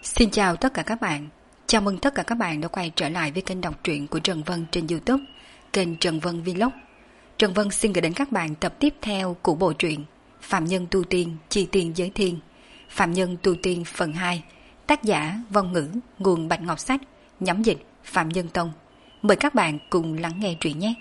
Xin chào tất cả các bạn. Chào mừng tất cả các bạn đã quay trở lại với kênh đọc truyện của Trần Vân trên YouTube, kênh Trần Vân Vlog. Trần Vân xin gửi đến các bạn tập tiếp theo của bộ truyện Phạm Nhân Tu Tiên Chi Tiên Giới Thiên, Phạm Nhân Tu Tiên phần 2, tác giả Vong Ngữ, nguồn Bạch Ngọc Sách, nhóm dịch Phạm Nhân Tông. Mời các bạn cùng lắng nghe truyện nhé.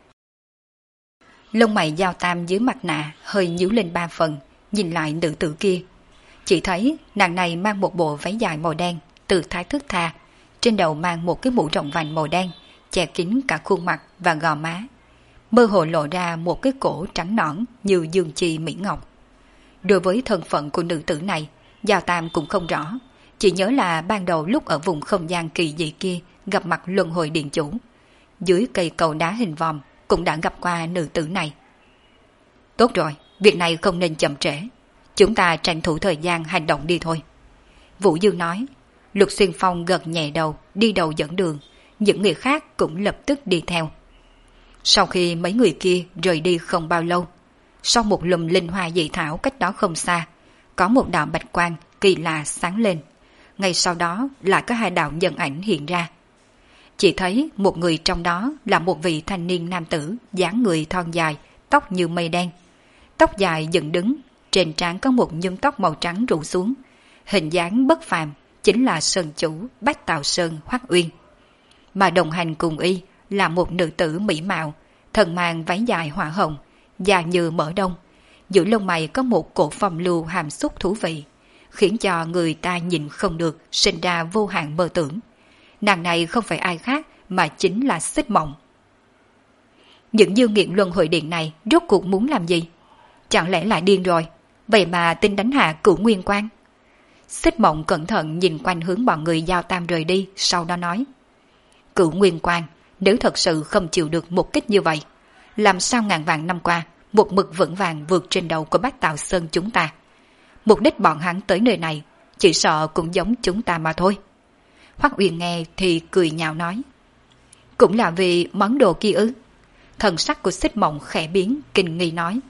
Lông mày Giao Tam dưới mặt nạ hơi nhíu lên 3 phần, nhìn lại nữ tử kia. Chỉ thấy nàng này mang một bộ váy dài màu đen, tư thái thướt tha, trên đầu mang một cái mũ rộng vành màu đen, che kín cả khuôn mặt và gò má. Mơ hồ lộ ra một cái cổ trắng nõn như dương chi mỹ ngọc. Đối với thân phận của nữ tử này, Giao Tam cũng không rõ, chỉ nhớ là ban đầu lúc ở vùng không gian kỳ dị kia gặp mặt luân hồi điện chủ, dưới cây cầu đá hình vòm cũng đã gặp qua nữ tử này. Tốt rồi, việc này không nên chậm trễ. Chúng ta tranh thủ thời gian hành động đi thôi. Vũ Dương nói. Lục Xuyên Phong gật nhẹ đầu, đi đầu dẫn đường. Những người khác cũng lập tức đi theo. Sau khi mấy người kia rời đi không bao lâu, sau một lùm linh hoa dị thảo cách đó không xa, có một đạo bạch quang kỳ lạ sáng lên. Ngay sau đó lại có hai đạo nhân ảnh hiện ra. Chỉ thấy một người trong đó là một vị thanh niên nam tử, dáng người thon dài, tóc như mây đen. Tóc dài dựng đứng, trên trán có một nhúm tóc màu trắng rủ xuống, hình dáng bất phàm, chính là sơn chủ Bách Tào Sơn Hoắc Uyên. Mà đồng hành cùng y là một nữ tử mỹ mạo, thân mang váy dài hỏa hồng, da như mỡ đông, giữa lông mày có một cổ phong lưu hàm xúc thú vị, khiến cho người ta nhìn không được, sinh ra vô hạn mơ tưởng. Nàng này không phải ai khác mà chính là Xích Mộng. Những dương nghiện luân hồi điện này rốt cuộc muốn làm gì? Chẳng lẽ lại điên rồi? Vậy mà tin đánh hạ Cửu Nguyên Quang. Xích Mộng cẩn thận nhìn quanh hướng bọn người Giao Tam rời đi, sau đó nói. Cửu Nguyên Quang, nếu thật sự không chịu được một kích như vậy, làm sao ngàn vạn năm qua một mực vững vàng vượt trên đầu của Bách Tào Sơn chúng ta? Mục đích bọn hắn tới nơi này chỉ sợ cũng giống chúng ta mà thôi. Hoắc Uyên nghe thì cười nhạo nói. Cũng là vì món đồ kia ư? Thần sắc của Xích Mộng khẽ biến, kinh nghi nói.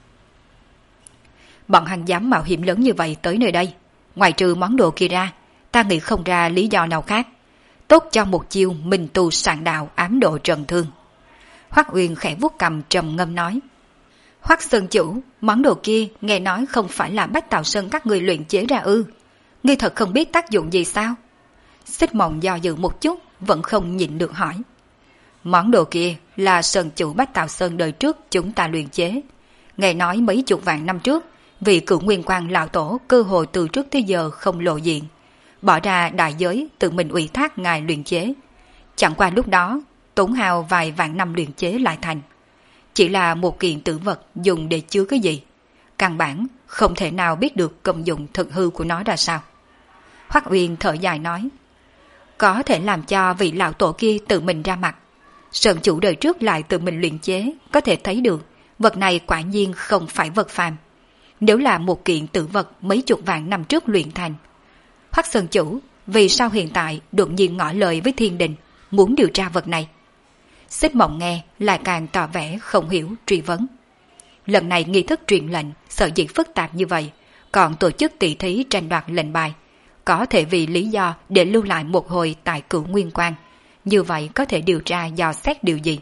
Bọn hắn dám mạo hiểm lớn như vậy tới nơi đây, ngoài trừ món đồ kia ra, ta nghĩ không ra lý do nào khác. Tốt cho một chiêu minh tu sạn đạo ám độ trần thương. Hoắc Uyên khẽ vuốt cằm trầm ngâm nói. Hoắc Sơn chủ, món đồ kia nghe nói không phải là Bách Tào Sơn các người luyện chế ra ư? Ngươi thật không biết tác dụng gì sao? Xích Mộng do dự một chút, vẫn không nhịn được hỏi. Món đồ kia là Sơn chủ Bách Tào Sơn đời trước chúng ta luyện chế. Nghe nói mấy chục vạn năm trước, vì Cửu Nguyên Quang lão tổ cơ hội từ trước tới giờ không lộ diện, bỏ ra đại giới tự mình ủy thác ngài luyện chế. Chẳng qua lúc đó tốn hao vài vạn năm luyện chế lại thành. Chỉ là một kiện tử vật dùng để chứa cái gì, căn bản không thể nào biết được công dụng thực hư của nó ra sao. Hoắc Uyên thở dài nói. Có thể làm cho vị lão tổ kia tự mình ra mặt, Sơn chủ đời trước lại tự mình luyện chế, có thể thấy được vật này quả nhiên không phải vật phàm. Nếu là một kiện tử vật mấy chục vạn năm trước luyện thành, Hoắc Sơn chủ vì sao hiện tại đột nhiên ngỏ lời với thiên đình muốn điều tra vật này? Xích Mộng nghe lại càng tỏ vẻ không hiểu, truy vấn. Lần này nghi thức truyền lệnh sở dĩ phức tạp như vậy, còn tổ chức tỷ thí tranh đoạt lệnh bài, có thể vì lý do để lưu lại một hồi tại Cửu Nguyên Quang, như vậy có thể điều tra dò xét điều gì?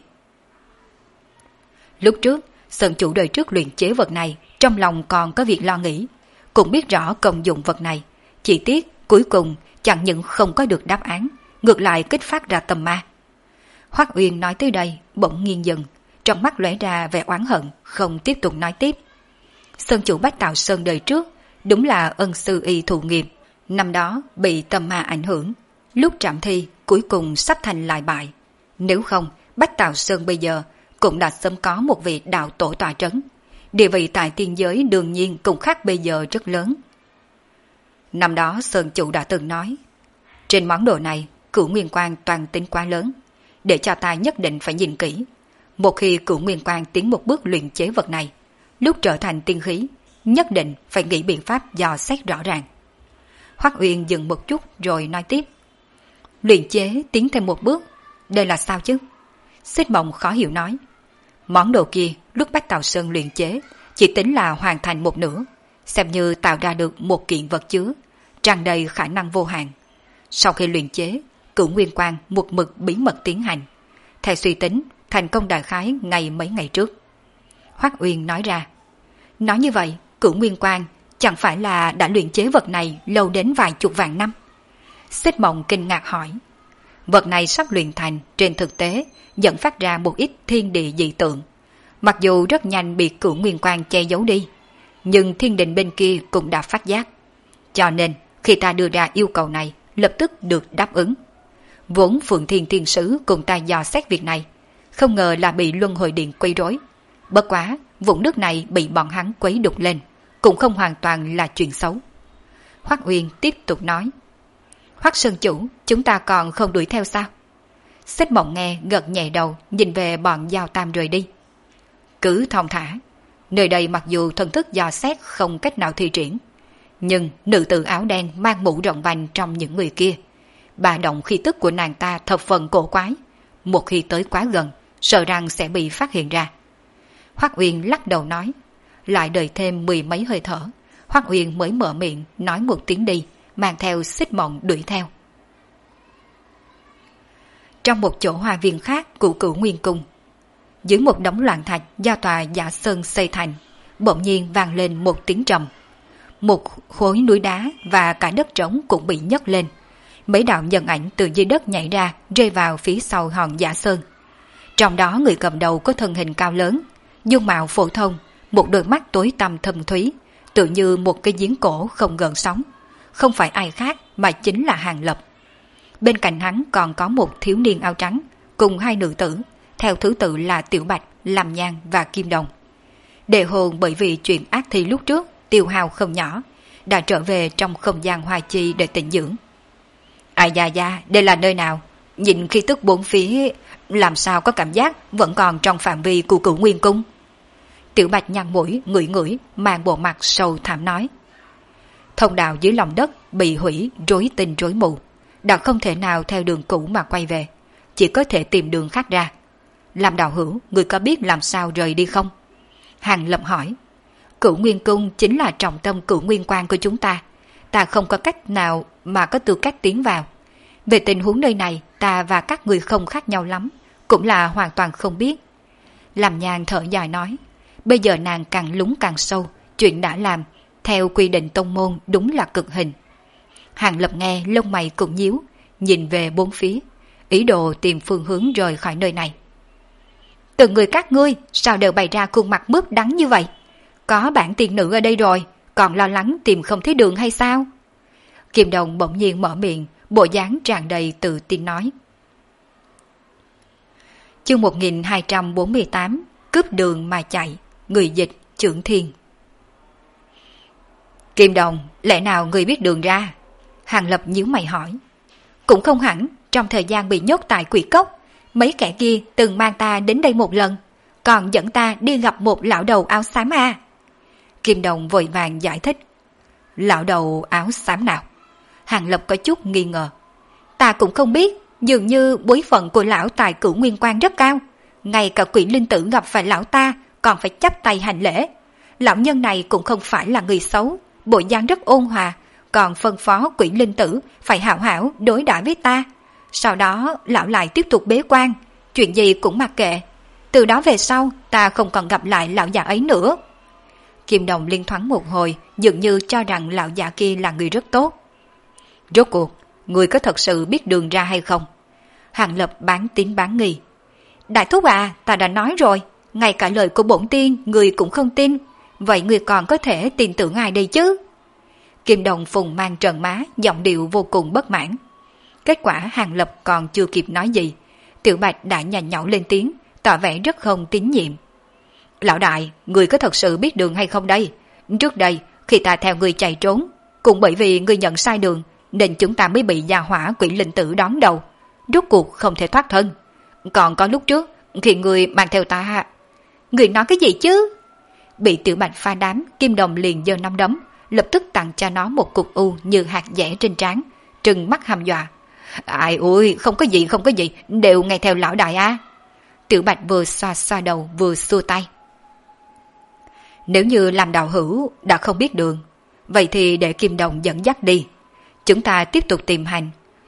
Lúc trước Sơn chủ đời trước luyện chế vật này, trong lòng còn có việc lo nghĩ, cũng biết rõ công dụng vật này, chỉ tiếc cuối cùng chẳng những không có được đáp án, ngược lại kích phát ra tâm ma. Hoắc Uyên nói tới đây bỗng nghiêng dần, trong mắt lóe ra vẻ oán hận, không tiếp tục nói tiếp. Sơn chủ Bách Tào Sơn đời trước đúng là ân sư y thụ nghiệp, năm đó bị tâm ma ảnh hưởng, lúc trảm thi cuối cùng sắp thành lại bại. Nếu không, Bách Tào Sơn bây giờ cũng đã sớm có một vị đạo tổ tọa trấn, địa vị tại tiên giới đương nhiên cũng khác bây giờ rất lớn. Năm đó Sơn chủ đã từng nói, trên món đồ này Cửu Nguyên Quang toàn tính quá lớn, để cho ta nhất định phải nhìn kỹ. Một khi Cửu Nguyên Quang tiến một bước luyện chế vật này, lúc trở thành tiên khí, nhất định phải nghĩ biện pháp dò xét rõ ràng. Hoắc Uyên dừng một chút rồi nói tiếp. Luyện chế tiến thêm một bước, đây là sao chứ? Xích Mộng khó hiểu nói. Món đồ kia lúc Bách Tào Sơn luyện chế chỉ tính là hoàn thành một nửa, xem như tạo ra được một kiện vật chứa, tràn đầy khả năng vô hạn. Sau khi luyện chế, Cửu Nguyên Quang một mực bí mật tiến hành. Theo suy tính, thành công đại khái ngày mấy ngày trước. Hoắc Uyên nói ra. Nói như vậy, Cửu Nguyên Quang chẳng phải là đã luyện chế vật này lâu đến vài chục vạn năm? Xích Mộng kinh ngạc hỏi. Vật này sắp luyện thành, trên thực tế dẫn phát ra một ít thiên địa dị tượng. Mặc dù rất nhanh bị Cửu Nguyên Quang che giấu đi, nhưng thiên đình bên kia cũng đã phát giác. Cho nên khi ta đưa ra yêu cầu này, lập tức được đáp ứng. Vốn Phượng Thiên Thiên Sứ cùng ta dò xét việc này, không ngờ là bị Luân Hồi Điện quấy rối. Bất quá, vũng nước này bị bọn hắn quấy đục lên, cũng không hoàn toàn là chuyện xấu. Hoắc Uyên tiếp tục nói. Hoắc Sơn Chủ, chúng ta còn không đuổi theo sao? Xích Mộng nghe gật nhẹ đầu, nhìn về bọn Giao Tam rời đi. Cứ thong thả, nơi đây mặc dù thần thức dò xét không cách nào thi triển, nhưng nữ tử áo đen mang mũ rộng vành trong những người kia, bà động khí tức của nàng ta thập phần cổ quái, một khi tới quá gần, sợ rằng sẽ bị phát hiện ra. Hoắc Uyên lắc đầu nói, lại đợi thêm 10 mấy hơi thở, Hoắc Uyên mới mở miệng nói một tiếng đi, mang theo Xích Mộng đuổi theo. Trong một chỗ hoa viên khác của Cửu Nguyên Cung, dưới một đống loạn thạch do tòa Giả Sơn xây thành, bỗng nhiên vang lên một tiếng trầm. Một khối núi đá và cả đất trống cũng bị nhấc lên. Mấy đạo nhân ảnh từ dưới đất nhảy ra, rơi vào phía sau hòn Giả Sơn. Trong đó người cầm đầu có thân hình cao lớn, dung mạo phổ thông, một đôi mắt tối tăm thâm thúy, tự như một cái giếng cổ không gợn sóng. Không phải ai khác mà chính là Hàng Lập. Bên cạnh hắn còn có một thiếu niên áo trắng, cùng hai nữ tử, theo thứ tự là Tiểu Bạch, Lam Nhan và Kim Đồng. Đề hồn bởi vì chuyện ác thi lúc trước tiêu hao không nhỏ, đã trở về trong không gian hoa chi để tĩnh dưỡng. Ai da da, đây là nơi nào? Nhìn khí tức bốn phía, làm sao có cảm giác vẫn còn trong phạm vi của Cửu Nguyên Cung? Tiểu Bạch nhăn mũi, ngửi ngửi, mang bộ mặt sầu thảm nói. Thông đạo dưới lòng đất bị hủy rối tinh rối mù, đã không thể nào theo đường cũ mà quay về, chỉ có thể tìm đường khác ra. Làm đạo hữu, người có biết làm sao rời đi không? Hàng Lập hỏi. Cửu Nguyên Cung chính là trọng tâm Cửu Nguyên Quan của chúng ta, ta không có cách nào mà có tư cách tiến vào. Về tình huống nơi này, ta và các người không khác nhau lắm, cũng là hoàn toàn không biết. Làm Nhàn thở dài nói, bây giờ nàng càng lún càng sâu, chuyện đã làm, theo quy định tông môn đúng là cực hình. Hàng Lập nghe lông mày cũng nhíu, nhìn về bốn phía, ý đồ tìm phương hướng rời khỏi nơi này. Từng người các ngươi sao đều bày ra khuôn mặt mướp đắng như vậy? Có bản tiên nữ ở đây rồi, còn lo lắng tìm không thấy đường hay sao? Kim Đồng bỗng nhiên mở miệng, bộ dáng tràn đầy tự tin nói. Chương 1248, cướp đường mà chạy, người dịch Trưởng Thiên. Kim Đồng, lẽ nào người biết đường ra? Hàng Lập nhíu mày hỏi. Cũng không hẳn, trong thời gian bị nhốt tại quỷ cốc, mấy kẻ kia từng mang ta đến đây một lần, còn dẫn ta đi gặp một lão đầu áo xám à. Kim Đồng vội vàng giải thích. Lão đầu áo xám nào? Hàng Lập có chút nghi ngờ. Ta cũng không biết, dường như bối phận của lão tại Cửu Nguyên Quan rất cao. Ngay cả quỷ linh tử gặp phải lão ta còn phải chắp tay hành lễ. Lão nhân này cũng không phải là người xấu, bộ dáng rất ôn hòa, còn phân phó quỷ linh tử phải hảo hảo đối đãi với ta. Sau đó lão lại tiếp tục bế quan, chuyện gì cũng mặc kệ. Từ đó về sau ta không còn gặp lại lão già ấy nữa. Kim Đồng liên thoáng một hồi, dường như cho rằng lão già kia là người rất tốt. Rốt cuộc, người có thật sự biết đường ra hay không? Hàng Lập bán tín bán nghi. Đại thúc à, ta đã nói rồi, ngay cả lời của bổn tiên người cũng không tin, vậy người còn có thể tin tưởng ai đây chứ? Kim Đồng phùng mang trợn má, giọng điệu vô cùng bất mãn. Kết quả Hàng Lập còn chưa kịp nói gì, Tiểu Bạch đã nhành nhõu lên tiếng, tỏ vẻ rất không tín nhiệm. Lão đại, người có thật sự biết đường hay không đây? Trước đây, khi ta theo người chạy trốn, cũng bởi vì người nhận sai đường, nên chúng ta mới bị gia hỏa quỷ linh tử đón đầu, rốt cuộc không thể thoát thân. Còn có lúc trước, khi người mang theo ta... Người nói cái gì chứ? Bị Tiểu Bạch pha đám, Kim Đồng liền giơ nắm đấm, lập tức tặng cho nó một cục u như hạt dẻ trên trán, trừng mắt hăm dọa. Ai ôi, không có gì, đều nghe theo lão đại a. Tiểu Bạch vừa xoa xoa đầu vừa xua tay. Nếu như làm đạo hữu đã không biết đường, vậy thì để Kim Đồng dẫn dắt đi. Chúng ta tiếp tục tìm hành,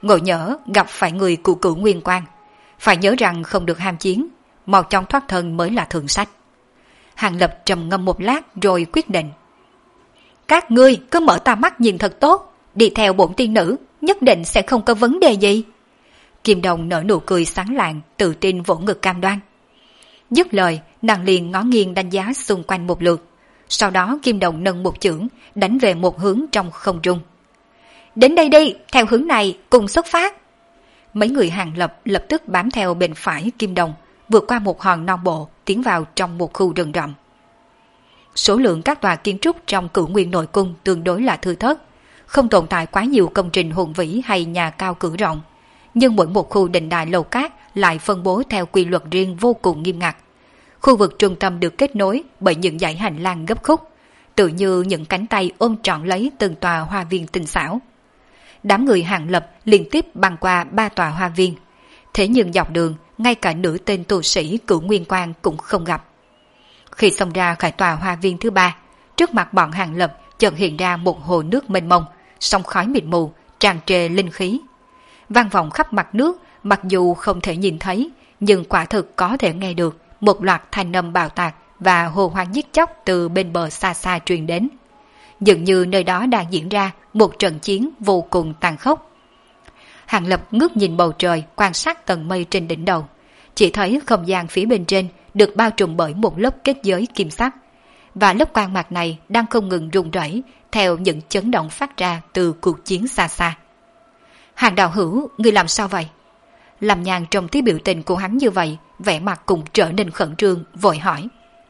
ngộ nhỡ gặp phải người của Cửu Nguyên Quan, phải nhớ rằng không được ham chiến, mau chóng thoát thân mới là thượng sách. Hàng Lập trầm ngâm một lát rồi quyết định. Các ngươi cứ mở to mắt nhìn thật tốt, đi theo bổn tiên nữ, nhất định sẽ không có vấn đề gì. Kim Đồng nở nụ cười sáng lạng, tự tin vỗ ngực cam đoan. Dứt lời, nàng liền ngó nghiêng đánh giá xung quanh một lượt. Sau đó Kim Đồng nâng một chưởng, đánh về một hướng trong không trung. Đến đây đi, theo hướng này, cùng xuất phát. Mấy người Hàng Lập lập tức bám theo bên phải Kim Đồng, vượt qua một hòn non bộ, tiến vào trong một khu rừng rậm. Số lượng các tòa kiến trúc trong Cửu Nguyên nội cung tương đối là thưa thớt, không tồn tại quá nhiều công trình hùng vĩ hay nhà cao cửa rộng, nhưng mỗi một khu đình đài lầu cát lại phân bố theo quy luật riêng vô cùng nghiêm ngặt. Khu vực trung tâm được kết nối bởi những dãy hành lang gấp khúc, tự như những cánh tay ôm trọn lấy từng tòa hoa viên tinh xảo. Đám người Hàng Lập liên tiếp băng qua 3 tòa hoa viên, thế nhưng dọc đường ngay cả nửa tên tu sĩ Cửu Nguyên Quan cũng không gặp. Khi xông ra khỏi tòa hoa viên thứ 3, trước mặt bọn Hàng Lập chợt hiện ra một hồ nước mênh mông, sông khói mịt mù, tràn trề linh khí. Vang vọng khắp mặt nước, mặc dù không thể nhìn thấy, nhưng quả thực có thể nghe được một loạt thanh âm bạo tạc và hô hoán giết chóc từ bên bờ xa xa truyền đến. Dường như nơi đó đang diễn ra một trận chiến vô cùng tàn khốc. Hàng Lập ngước nhìn bầu trời, quan sát tầng mây trên đỉnh đầu, chỉ thấy không gian phía bên trên được bao trùm bởi một lớp kết giới kim sắc, và lớp quang mạc này đang không ngừng rung rẩy theo những chấn động phát ra từ cuộc chiến xa xa. Hàng đạo hữu, ngươi làm sao vậy? Làm Nhàn trông thấy biểu tình của hắn như vậy, vẻ mặt cũng trở nên khẩn trương, vội hỏi.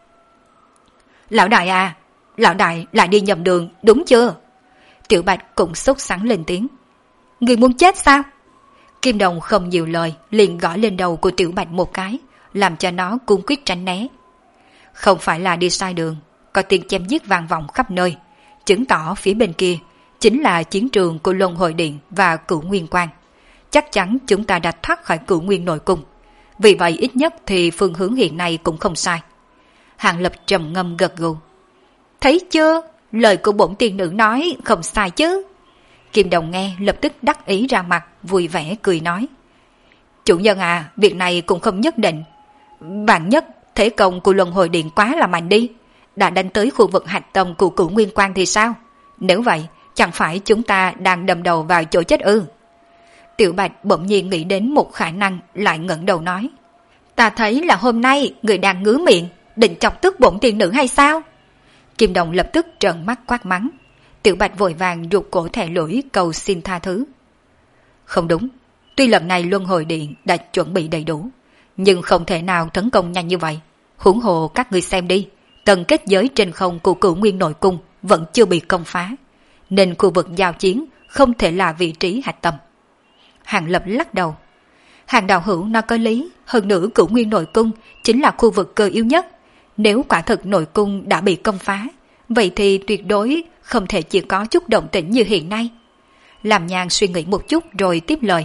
Lão đại à, lão đại lại đi nhầm đường, đúng chưa? Tiểu Bạch cũng sốt sắng lên tiếng. Người muốn chết sao? Kim Đồng không nhiều lời, liền gõ lên đầu của Tiểu Bạch một cái, làm cho nó cung quyết tránh né. Không phải là đi sai đường, có tiếng chém giết vang vọng khắp nơi, chứng tỏ phía bên kia chính là chiến trường của Luân Hồi Điện và Cửu Nguyên Quan. Chắc chắn chúng ta đã thoát khỏi Cửu Nguyên nội cung, vì vậy ít nhất thì phương hướng hiện nay cũng không sai. Hàng Lập trầm ngâm gật gù. Thấy chưa, lời của bổn tiên nữ nói không sai chứ. Kim Đồng nghe lập tức đắc ý ra mặt, vui vẻ cười nói. Chủ nhân à, việc này cũng không nhất định. Vạn nhất thế công của Luân Hồi Điện quá là mạnh đi, đã đánh tới khu vực hạch tâm của Cửu Nguyên Quan thì sao? Nếu vậy, chẳng phải chúng ta đang đâm đầu vào chỗ chết ư? Tiểu Bạch bỗng nhiên nghĩ đến một khả năng, lại ngẩng đầu nói. Ta thấy là hôm nay người đang ngứa miệng, định chọc tức bổn tiên nữ hay sao? Kim Đồng lập tức trợn mắt quát mắng. Tiểu Bạch vội vàng rụt cổ thẻ lưỡi cầu xin tha thứ. Không đúng, tuy lần này Luân Hồi Điện đã chuẩn bị đầy đủ, nhưng không thể nào tấn công nhanh như vậy. Huống hồ các người xem đi, tầng kết giới trên không của Cửu Nguyên nội cung vẫn chưa bị công phá, nên khu vực giao chiến không thể là vị trí hạch tâm. Hàng Lập lắc đầu. Hàng đạo hữu nó có lý, hơn nữa Cửu Nguyên nội cung chính là khu vực cơ yếu nhất. Nếu quả thực nội cung đã bị công phá, vậy thì tuyệt đối không thể chỉ có chút động tĩnh như hiện nay. Làm Nhàn suy nghĩ một chút rồi tiếp lời.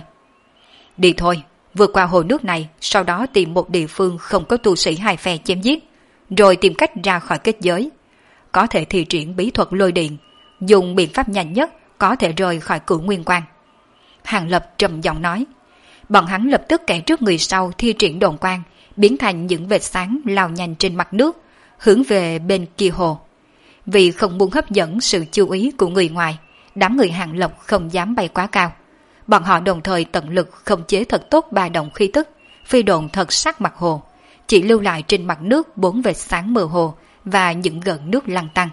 Đi thôi, vượt qua hồ nước này, sau đó tìm một địa phương không có tu sĩ hai phe chém giết, rồi tìm cách ra khỏi kết giới. Có thể thi triển bí thuật lôi điện, dùng biện pháp nhanh nhất có thể rời khỏi Cửu Nguyên Quan. Hàng Lập trầm giọng nói. Bọn hắn lập tức kẻ trước người sau thi triển đồn quang, biến thành những vệt sáng lao nhanh trên mặt nước, hướng về bên kia hồ. Vì không muốn hấp dẫn sự chú ý của người ngoài, đám người Hàng Lập không dám bay quá cao. Bọn họ đồng thời tận lực khống chế thật tốt ba động khí tức, phi độn thật sát mặt hồ, chỉ lưu lại trên mặt nước 4 vệt sáng mờ hồ và những gợn nước lăn tăn.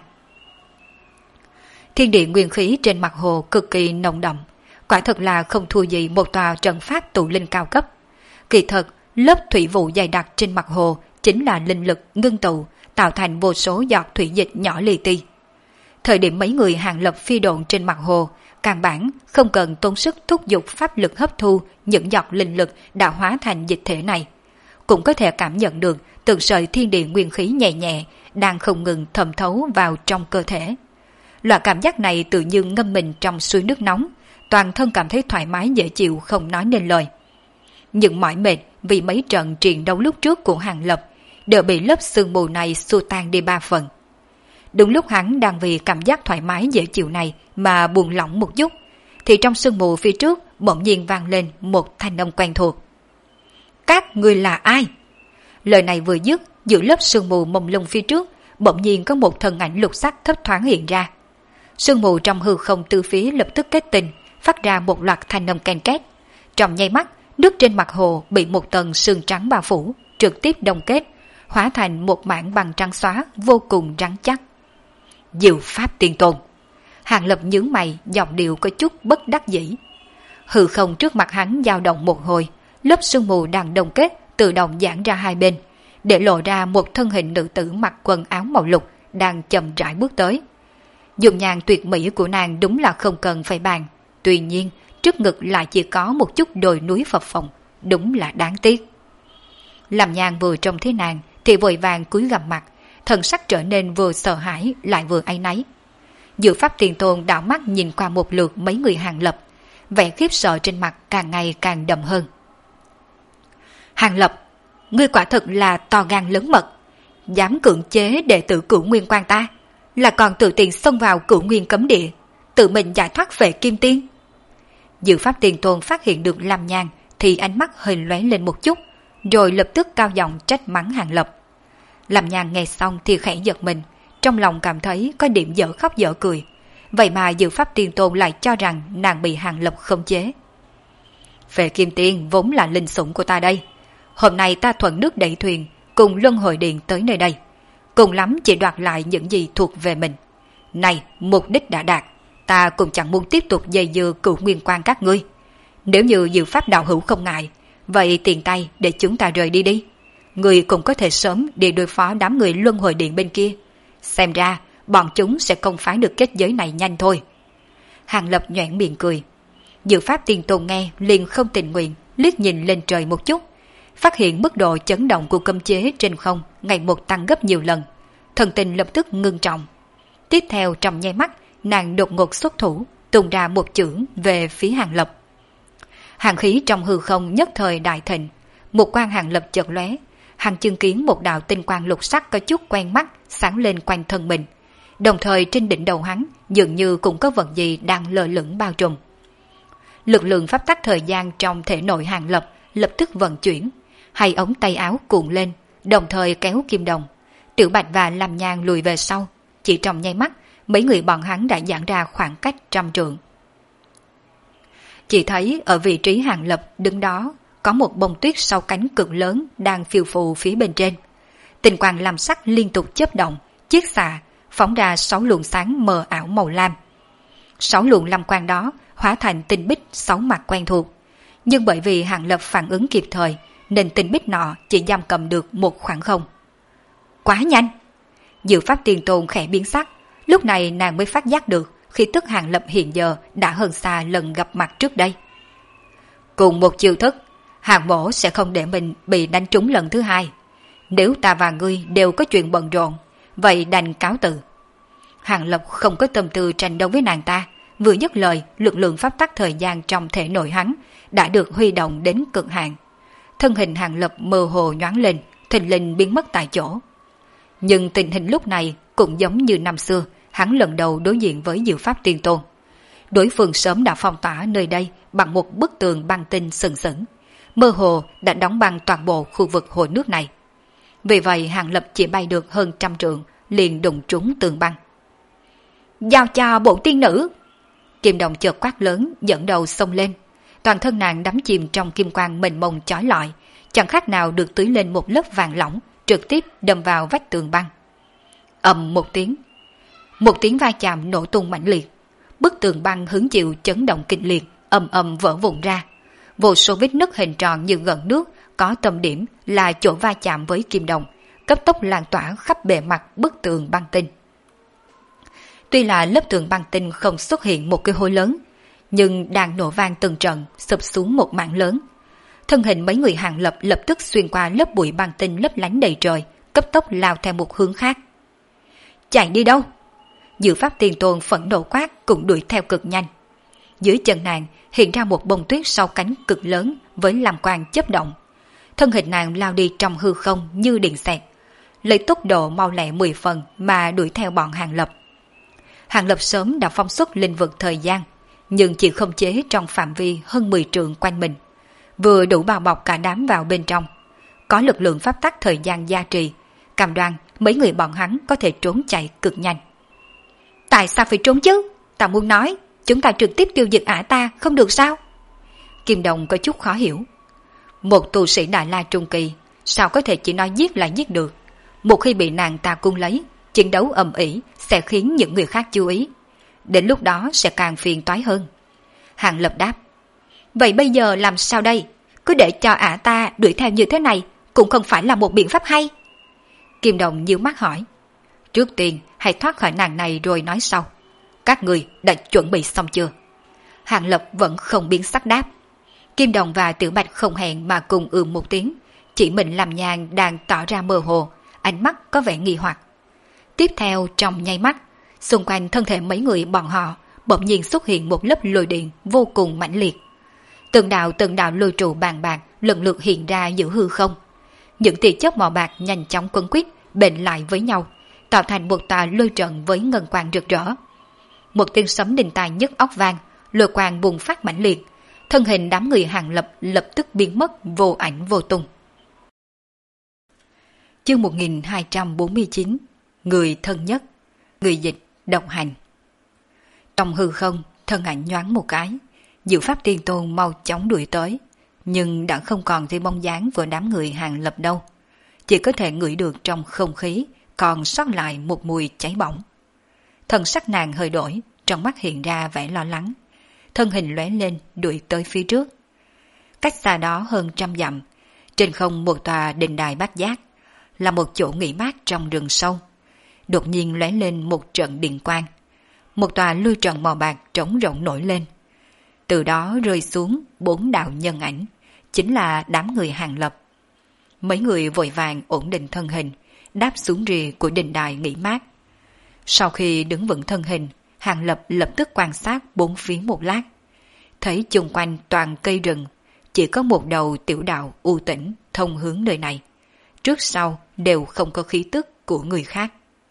Thiên địa nguyên khí trên mặt hồ cực kỳ nồng đậm, quả thật là không thua gì một tòa trận pháp tụ linh cao cấp. Kỳ thật, lớp thủy vụ dày đặc trên mặt hồ chính là linh lực ngưng tụ, tạo thành vô số giọt thủy dịch nhỏ li ti. Thời điểm mấy người Hàng Lập phi độn trên mặt hồ, căn bản không cần tốn sức thúc giục pháp lực hấp thu những giọt linh lực đã hóa thành dịch thể này. Cũng có thể cảm nhận được từng sợi thiên địa nguyên khí nhẹ nhẹ đang không ngừng thẩm thấu vào trong cơ thể. Loại cảm giác này tự như ngâm mình trong suối nước nóng, toàn thân cảm thấy thoải mái dễ chịu không nói nên lời. Nhưng mỏi mệt vì mấy trận chiến đấu lúc trước của Hàng Lập đều bị lớp sương mù này xua tan đi 3 phần. Đúng lúc hắn đang vì cảm giác thoải mái dễ chịu này mà buông lỏng một chút, thì trong sương mù phía trước bỗng nhiên vang lên một thanh âm quen thuộc. Các ngươi là ai? Lời này vừa dứt, giữa lớp sương mù mông lung phía trước, bỗng nhiên có một thân ảnh lục sắc thấp thoáng hiện ra. Sương mù trong hư không từ phía lập tức kết tinh, phát ra một loạt thanh âm ken két. Trong nháy mắt, nước trên mặt hồ bị một tầng sương trắng bao phủ, trực tiếp đông kết, hóa thành một mảng bằng trắng xóa vô cùng rắn chắc. Diệu pháp tiên tôn. Hàng Lập nhướng mày, giọng điệu có chút bất đắc dĩ. Hư không trước mặt hắn dao động một hồi, lớp sương mù đang đông kết tự động giãn ra hai bên, để lộ ra một thân hình nữ tử mặc quần áo màu lục đang chậm rãi bước tới. Dung nhan tuyệt mỹ của nàng đúng là không cần phải bàn, tuy nhiên trước ngực lại chỉ có một chút đồi núi phập phồng, đúng là đáng tiếc. Làm Nhan vừa trông thấy nàng thì vội vàng cúi gằm mặt, thần sắc trở nên vừa sợ hãi lại vừa áy náy. Diệu pháp tiền tôn đảo mắt nhìn qua một lượt mấy người Hàng Lập, vẻ khiếp sợ trên mặt càng ngày càng đậm hơn. Hàng Lập, ngươi quả thực là to gan lớn mật, dám cưỡng chế đệ tử Cửu Nguyên Quan ta, là còn tự tiện xông vào Cửu Nguyên cấm địa, tự mình giải thoát Phệ Kim Tiên. Diệu pháp tiền tôn phát hiện được Lam Nhan thì ánh mắt hơi lóe lên một chút, rồi lập tức cao giọng trách mắng Hàng Lập. Lam Nhan nghe xong thì khẽ giật mình, trong lòng cảm thấy có điểm dở khóc dở cười. Vậy mà Diệu pháp tiền tôn lại cho rằng nàng bị Hàng Lập khống chế. Phệ Kim Tiên vốn là linh sủng của ta đây. Hôm nay ta thuận nước đẩy thuyền cùng Luân Hồi Điện tới nơi đây, cùng lắm chỉ đoạt lại những gì thuộc về mình. Này, mục đích đã đạt, ta cũng chẳng muốn tiếp tục dây dưa Cửu Nguyên Quan các ngươi. Nếu như Diệu pháp đạo hữu không ngại, vậy tiền tay để chúng ta rời đi đi. Ngươi cũng có thể sớm đi đối phó đám người Luân Hồi Điện bên kia. Xem ra bọn chúng sẽ không phá được kết giới này nhanh thôi. Hàng Lập nhoẻn miệng cười. Diệu pháp tiền tôn nghe liền không tình nguyện, liếc nhìn lên trời một chút, phát hiện mức độ chấn động của cấm chế trên không ngày một tăng gấp nhiều lần, thần tình lập tức ngưng trọng. Tiếp theo trong nháy mắt, nàng đột ngột xuất thủ, tung ra một chưởng về phía Hàng Lập. Hàng khí trong hư không nhất thời đại thịnh, một quang Hàng Lập chợt lóe, hắn chứng kiến một đạo tinh quang lục sắc có chút quen mắt sáng lên quanh thân mình, đồng thời trên đỉnh đầu hắn dường như cũng có vật gì đang lơ lửng bao trùm. Lực lượng pháp tắc thời gian trong thể nội Hàng Lập lập tức vận chuyển, hai ống tay áo cuộn lên, đồng thời kéo Kim Đồng, Tiểu Bạch và Lam Nhan lùi về sau. Chỉ trong nháy mắt, mấy người bọn hắn đã giãn ra khoảng cách 100 trượng. Chỉ thấy ở vị trí Hàng Lập đứng đó có một bông tuyết sau cánh cực lớn đang phiêu phù phía bên trên. Tinh quang lam sắc liên tục chớp động, chiết xạ phóng ra 6 luồng sáng mờ ảo màu lam. 6 luồng lam quang đó hóa thành tinh bích 6 mặt quen thuộc, nhưng bởi vì Hàng Lập phản ứng kịp thời nên tinh bích nọ chỉ giam cầm được một khoảng không. Quá nhanh! Diệu pháp tiền tôn khẽ biến sắc, lúc này nàng mới phát giác được khi tức Hàng Lập hiện giờ đã hơn xa lần gặp mặt trước đây. Cùng một chiêu thức, Hàng mổ sẽ không để mình bị đánh trúng lần thứ hai. Nếu ta và ngươi đều có chuyện bận rộn, vậy đành cáo từ. Hàng Lập không có tâm tư tranh đấu với nàng ta, vừa dứt lời, lực lượng pháp tắc thời gian trong thể nội hắn đã được huy động đến cực hạn. Thân hình Hàng Lập mơ hồ nhoáng lên, thình lình biến mất tại chỗ. Nhưng tình hình lúc này cũng giống như năm xưa, hắn lần đầu đối diện với Diệu pháp tiên tôn. Đối phương sớm đã phong tỏa nơi đây bằng một bức tường băng tinh sừng sững, mơ hồ đã đóng băng toàn bộ khu vực hồ nước này. Vì vậy Hàng Lập chỉ bay được hơn 100 trượng, liền đụng trúng tường băng. Giao cho bổn tiên nữ! Kim Đồng chợt quát lớn, dẫn đầu xông lên. Toàn thân nàng đắm chìm trong kim quang mênh mông chói lọi, chẳng khác nào được tưới lên một lớp vàng lỏng, trực tiếp đâm vào vách tường băng. Ầm một tiếng va chạm nổ tung mãnh liệt, bức tường băng hứng chịu chấn động kịch liệt, ầm ầm vỡ vụn ra. Vô số vết nứt hình tròn như gợn nước, có tâm điểm là chỗ va chạm với Kim Đồng, cấp tốc lan tỏa khắp bề mặt bức tường băng tinh. Tuy là lớp tường băng tinh không xuất hiện một cái hố lớn, nhưng đang nổ vang từng trận, sụp xuống một mảng lớn. Thân hình mấy người Hàng Lập lập tức xuyên qua lớp bụi băng tinh lấp lánh đầy trời, cấp tốc lao theo một hướng khác. Chạy đi đâu? Diệu pháp tiền tôn phẫn nộ quát cũng đuổi theo cực nhanh. Dưới chân nàng hiện ra một bông tuyết sau cánh cực lớn với lam quang chớp động. Thân hình nàng lao đi trong hư không như điện xẹt, lấy tốc độ mau lẹ 10 phần mà đuổi theo bọn Hàng Lập. Hàng Lập sớm đã phóng xuất linh vực thời gian, nhưng chỉ khống chế trong phạm vi hơn 10 trượng quanh mình, vừa đủ bao bọc cả đám vào bên trong. Có lực lượng pháp tắc thời gian gia trì, cam đoan mấy người bọn hắn có thể trốn chạy cực nhanh. Tại sao phải trốn chứ? Ta muốn nói, chúng ta trực tiếp tiêu diệt ả ta không được sao? Kim Đồng có chút khó hiểu. Một tu sĩ Đại La Trung Kỳ, sao có thể chỉ nói giết là giết được? Một khi bị nàng ta cung lấy, chiến đấu ầm ĩ sẽ khiến những người khác chú ý. Đến lúc đó sẽ càng phiền toái hơn. Hàng Lập đáp. Vậy bây giờ làm sao đây? Cứ để cho ả ta đuổi theo như thế này cũng không phải là một biện pháp hay. Kim Đồng nhíu mắt hỏi. Trước tiên hãy thoát khỏi nàng này rồi nói sau. Các người đã chuẩn bị xong chưa? Hàng Lập vẫn không biến sắc đáp. Kim Đồng và Tiểu Bạch không hẹn mà cùng một tiếng. Chỉ mình làm nhàn đang tỏ ra mơ hồ, ánh mắt có vẻ nghi hoặc. Tiếp theo trong nháy mắt, xung quanh thân thể mấy người bọn họ bỗng nhiên xuất hiện một lớp lôi điện vô cùng mãnh liệt. Từng đạo lôi trụ bàn bạc lần lượt hiện ra giữa hư không. Những tia chớp màu bạc nhanh chóng quấn quýt bện lại với nhau, tạo thành một tòa lôi trận với ngân quang rực rỡ. Một tiếng sấm đinh tai nhức óc vang, lôi quang bùng phát mãnh liệt, thân hình đám người Hàng Lập lập tức biến mất vô ảnh vô tung. Chương 1249. Người thân nhất. Người dịch độc hành. Trong hư không, thân ảnh nhoáng một cái, Diệu Pháp Tiên Tôn mau chóng đuổi tới, nhưng đã không còn thấy bóng dáng của đám người Hàng Lập đâu. Chỉ có thể ngửi được trong không khí còn sót lại một mùi cháy bỏng. Thần sắc nàng hơi đổi, trong mắt hiện ra vẻ lo lắng. Thân hình lóe lên đuổi tới phía trước. Cách xa đó hơn 100 dặm, trên không một tòa đình đài Bát Giác, là một chỗ nghỉ mát trong rừng sâu. Đột nhiên lóe lên một trận điện quang. Một tòa lôi trận màu bạc trống rỗng nổi lên. Từ đó rơi xuống 4 đạo nhân ảnh, chính là đám người Hàng Lập. Mấy người vội vàng ổn định thân hình, đáp xuống rìa của đình đài nghỉ mát. Sau khi đứng vững thân hình, Hàng Lập lập tức quan sát bốn phía một lát. Thấy chung quanh toàn cây rừng, chỉ có một đầu tiểu đạo u tĩnh thông hướng nơi này. Trước sau đều không có khí tức của người khác.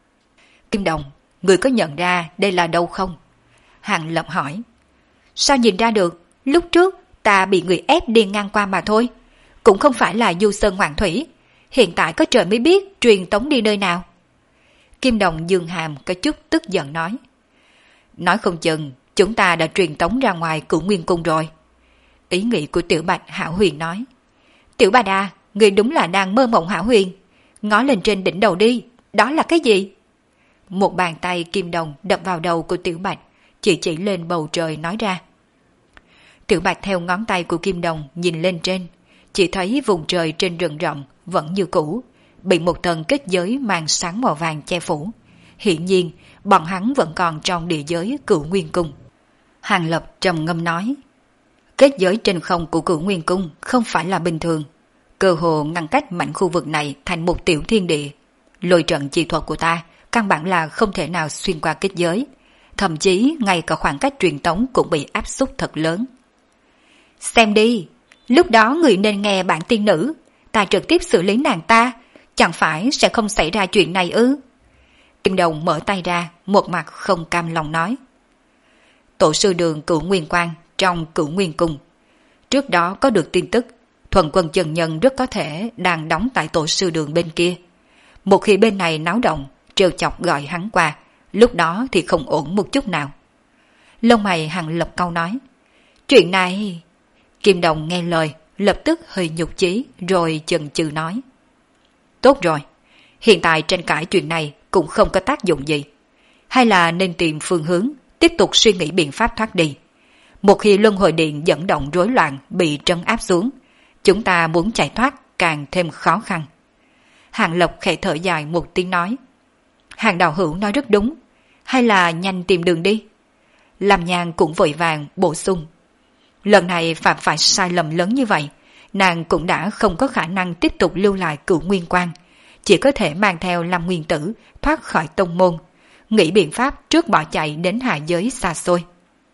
Kim Đồng, người có nhận ra đây là đâu không? Hàng Lập hỏi. Sao nhìn ra được? Lúc trước ta bị người ép đi ngang qua mà thôi. Cũng không phải là Du Sơn Hoàng Thủy. Hiện tại có trời mới biết truyền tống đi nơi nào. Kim Đồng dương hàm có chút tức giận nói. Nói không chừng chúng ta đã truyền tống ra ngoài Cửu Nguyên Cung rồi. Ý nghĩ của Tiểu Bạch hão huyền nói. Tiểu Bạch à, người đúng là đang mơ mộng hão huyền. Ngó lên trên đỉnh đầu đi, đó là cái gì? Một bàn tay Kim Đồng đập vào đầu của Tiểu Bạch, chỉ lên bầu trời nói ra. Tiểu Bạch theo ngón tay của Kim Đồng nhìn lên trên, chỉ thấy vùng trời trên rừng rậm vẫn như cũ, bị một tầng kết giới màn sáng màu vàng che phủ. Hiển nhiên, bọn hắn vẫn còn trong địa giới Cửu Nguyên Cung. Hàng Lập trầm ngâm nói. Kết giới trên không của Cửu Nguyên Cung không phải là bình thường. Cơ hồ ngăn cách mảnh khu vực này thành một tiểu thiên địa. Lôi trận chi thuật của ta căn bản là không thể nào xuyên qua kết giới. Thậm chí ngay cả khoảng cách truyền tống cũng bị áp suất thật lớn. Xem đi, lúc đó người nên nghe bản tiên nữ, ta trực tiếp xử lý nàng ta, chẳng phải sẽ không xảy ra chuyện này ư? Kim Đồng mở tay ra, một mặt không cam lòng nói. Tổ sư đường Cửu Nguyên Quang trong Cửu Nguyên Cung. Trước đó có được tin tức, Thuần Quân chân nhân rất có thể đang đóng tại tổ sư đường bên kia. Một khi bên này náo động, trêu chọc gọi hắn qua, lúc đó thì không ổn một chút nào. Lông mày Hàng Lập cau nói. Chuyện này... Kim Đồng nghe lời, lập tức hơi nhục chí rồi chần chừ nói. Tốt rồi, hiện tại tranh cãi chuyện này cũng không có tác dụng gì. Hay là nên tìm phương hướng, tiếp tục suy nghĩ biện pháp thoát đi. Một khi luân hồi điện dẫn động rối loạn bị trấn áp xuống, chúng ta muốn chạy thoát càng thêm khó khăn. Hàng Lập khẽ thở dài một tiếng nói. Hàng đạo hữu nói rất đúng, hay là nhanh tìm đường đi. Làm Nhàn cũng vội vàng bổ sung. Lần này phạm phải sai lầm lớn như vậy, nàng cũng đã không có khả năng tiếp tục lưu lại Cửu Nguyên Quang, chỉ có thể mang theo Lâm Nguyên Tử thoát khỏi tông môn, nghĩ biện pháp trước bỏ chạy đến hạ giới xa xôi.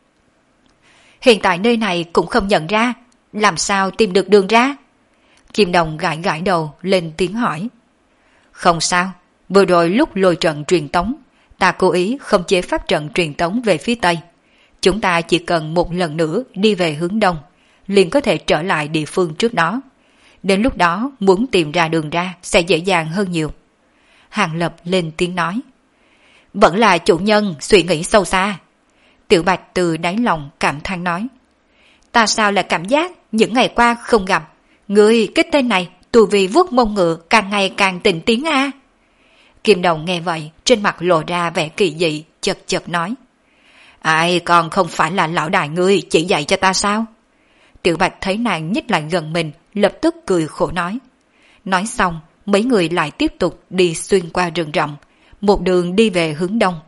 Hiện tại nơi này cũng không nhận ra, làm sao tìm được đường ra? Kim Đồng gãi đầu lên tiếng hỏi. Không sao, vừa rồi lúc lôi trận truyền tống, ta cố ý không chế pháp trận truyền tống về phía tây. Chúng ta chỉ cần một lần nữa đi về hướng đông, liền có thể trở lại địa phương trước đó. Đến lúc đó muốn tìm ra đường ra sẽ dễ dàng hơn nhiều. Hàng Lập lên tiếng nói. Vẫn là chủ nhân suy nghĩ sâu xa. Tiểu Bạch từ đáy lòng cảm thán nói. Ta sao lại cảm giác những ngày qua không gặp, người cái tên này tu vi vuốt mông ngựa càng ngày càng tinh tiến a. Kim Đồng nghe vậy trên mặt lộ ra vẻ kỳ dị, chật chật nói. Ai còn không phải là lão đại ngươi chỉ dạy cho ta sao? Tiểu Bạch thấy nàng nhích lại gần mình, lập tức cười khổ nói. Nói xong, mấy người lại tiếp tục đi xuyên qua rừng rậm, một đường đi về hướng đông.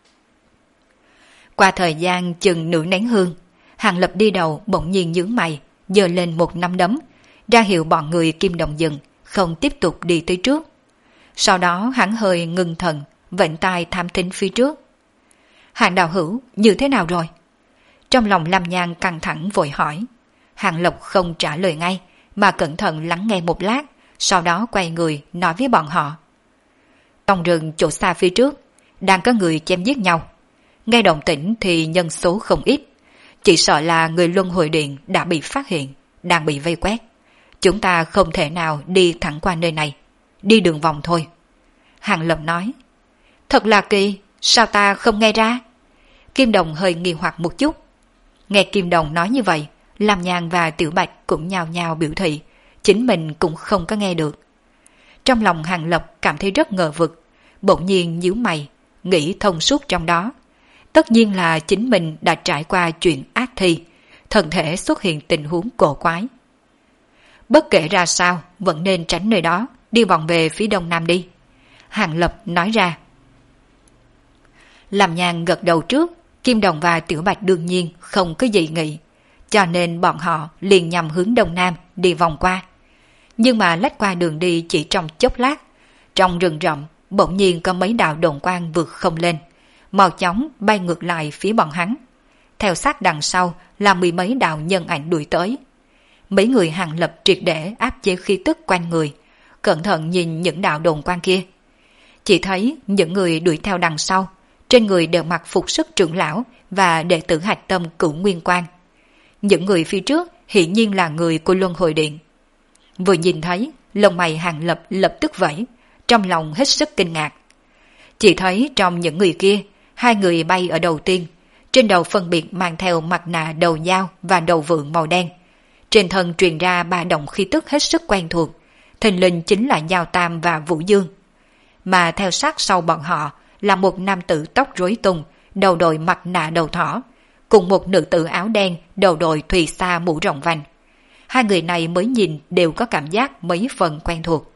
Qua thời gian chừng nửa nén hương, Hàng Lập đi đầu bỗng nhiên nhướng mày, giơ lên một nắm đấm, ra hiệu bọn người Kim Đồng dừng, không tiếp tục đi tới trước. Sau đó hắn hơi ngưng thần, vểnh tai tham thính phía trước. Hàng đạo hữu, như thế nào rồi? Trong lòng Lam Nhan căng thẳng vội hỏi. Hàng Lập không trả lời ngay, mà cẩn thận lắng nghe một lát, sau đó quay người nói với bọn họ. Trong rừng chỗ xa phía trước, đang có người chém giết nhau. Nghe động tĩnh thì nhân số không ít, chỉ sợ là người luân hồi điện đã bị phát hiện, đang bị vây quét. Chúng ta không thể nào đi thẳng qua nơi này, đi đường vòng thôi. Hàng Lập nói. Thật là kỳ, sao ta không nghe ra? Kim Đồng hơi nghi hoặc một chút. Nghe Kim Đồng nói như vậy, Lam Nhan và Tiểu Bạch cũng nhao nhao biểu thị, chính mình cũng không có nghe được. Trong lòng Hàng Lập cảm thấy rất ngờ vực, bỗng nhiên nhíu mày, nghĩ thông suốt trong đó. Tất nhiên là chính mình đã trải qua chuyện ác thi, thân thể xuất hiện tình huống cổ quái. Bất kể ra sao, vẫn nên tránh nơi đó, đi vòng về phía đông nam đi. Hàng Lập nói ra. Lam Nhan gật đầu trước, Kim Đồng và Tiểu Bạch đương nhiên không có gì nghị, cho nên bọn họ liền nhằm hướng đông nam đi vòng qua. Nhưng mà lách qua đường đi chỉ trong chốc lát, trong rừng rậm bỗng nhiên có mấy đạo đồn quang vượt không lên, mau chóng bay ngược lại phía bọn hắn. Theo sát đằng sau là mười mấy đạo nhân ảnh đuổi tới. Mấy người Hàng Lập triệt để áp chế khí tức quanh người, cẩn thận nhìn những đạo đồn quang kia. Chỉ thấy những người đuổi theo đằng sau, trên người đều mặc phục sức trưởng lão và đệ tử hạch tâm Cửu Nguyên Quan. Những người phía trước hiển nhiên là người của Luân Hồi Điện. Vừa nhìn thấy, lông mày Hàng Lập lập tức vẫy, trong lòng hết sức kinh ngạc. Chỉ thấy trong những người kia, hai người bay ở đầu tiên, trên đầu phân biệt mang theo mặt nạ đầu dao và đầu vượn màu đen. Trên thân truyền ra ba động khí tức hết sức quen thuộc, thình lình chính là Giao Tam và Vũ Dương. Mà theo sát sau bọn họ là một nam tử tóc rối tung, đầu đội mặt nạ đầu thỏ, cùng một nữ tử áo đen đầu đội thùy sa mũ rộng vành. Hai người này mới nhìn đều có cảm giác mấy phần quen thuộc.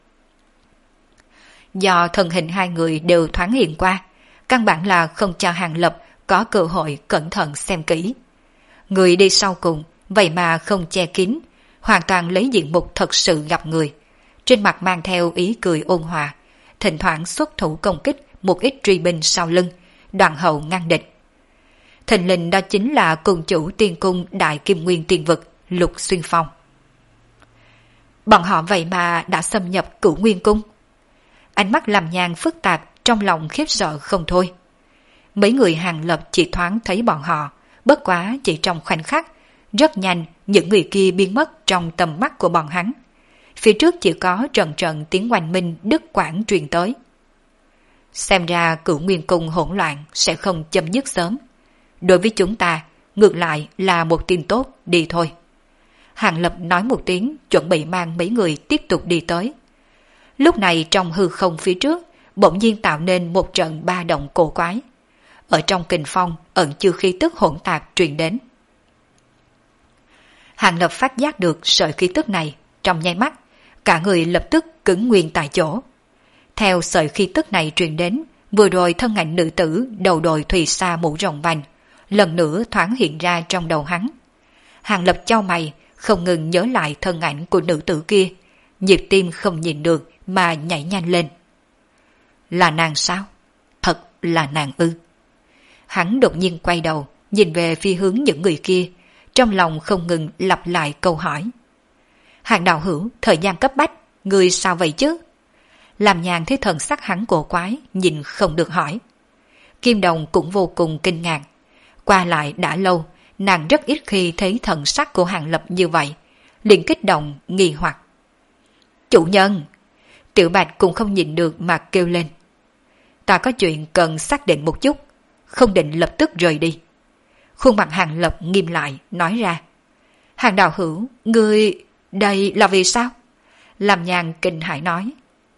Do thân hình hai người đều thoáng hiện qua, căn bản là không cho Hàng Lập có cơ hội cẩn thận xem kỹ. Người đi sau cùng, vậy mà không che kín, hoàn toàn lấy diện mục thật sự gặp người. Trên mặt mang theo ý cười ôn hòa, thỉnh thoảng xuất thủ công kích một ít truy binh sau lưng, đoạn hậu ngăn địch. Thình lình đó chính là cùng chủ tiên cung Đại Kim Nguyên Tiên Vực, Lục Xuyên Phong. Bọn họ vậy mà đã xâm nhập Cửu Nguyên Cung. Ánh mắt Lam Nhan phức tạp, trong lòng khiếp sợ không thôi. Mấy người Hàng Lập chỉ thoáng thấy bọn họ, bất quá chỉ trong khoảnh khắc, rất nhanh những người kia biến mất trong tầm mắt của bọn hắn. Phía trước chỉ có trận trận tiếng oanh minh đứt quãng truyền tới. Xem ra Cửu Nguyên Cung hỗn loạn sẽ không chấm dứt sớm. Đối với chúng ta, ngược lại là một tin tốt, đi thôi. Hàng Lập nói một tiếng, chuẩn bị mang mấy người tiếp tục đi tới. Lúc này trong hư không phía trước, bỗng nhiên tạo nên một trận ba động cổ quái. Ở trong kình phong ẩn chứa khí tức hỗn tạp truyền đến. Hàng Lập phát giác được sợi khí tức này, trong nháy mắt, cả người lập tức cứng nguyên tại chỗ. Theo sợi khí tức này truyền đến, vừa rồi thân ảnh nữ tử đầu đội thùy sa mũ rộng vành, lần nữa thoáng hiện ra trong đầu hắn. Hàng Lập chau mày, không ngừng nhớ lại thân ảnh của nữ tử kia, nhịp tim không nhìn được mà nhảy nhanh lên. Là nàng sao? Thật là nàng ư? Hắn đột nhiên quay đầu, nhìn về phía hướng những người kia, trong lòng không ngừng lặp lại câu hỏi. Hàng đạo hữu, thời gian cấp bách, người sao vậy chứ? Làm Nhàn thấy thần sắc hắn cổ quái, nhìn không được hỏi. Kim Đồng cũng vô cùng kinh ngạc. Qua lại đã lâu, nàng rất ít khi thấy thần sắc của Hàng Lập như vậy, liền kích động, nghi hoặc. Chủ nhân! Tiểu Bạch cũng không nhìn được mà kêu lên. Ta có chuyện cần xác định một chút, không định lập tức rời đi. Khuôn mặt Hàng Lập nghiêm lại, nói ra. Hàng đạo hữu, ngươi đây là vì sao? Làm Nhàn kinh hãi nói.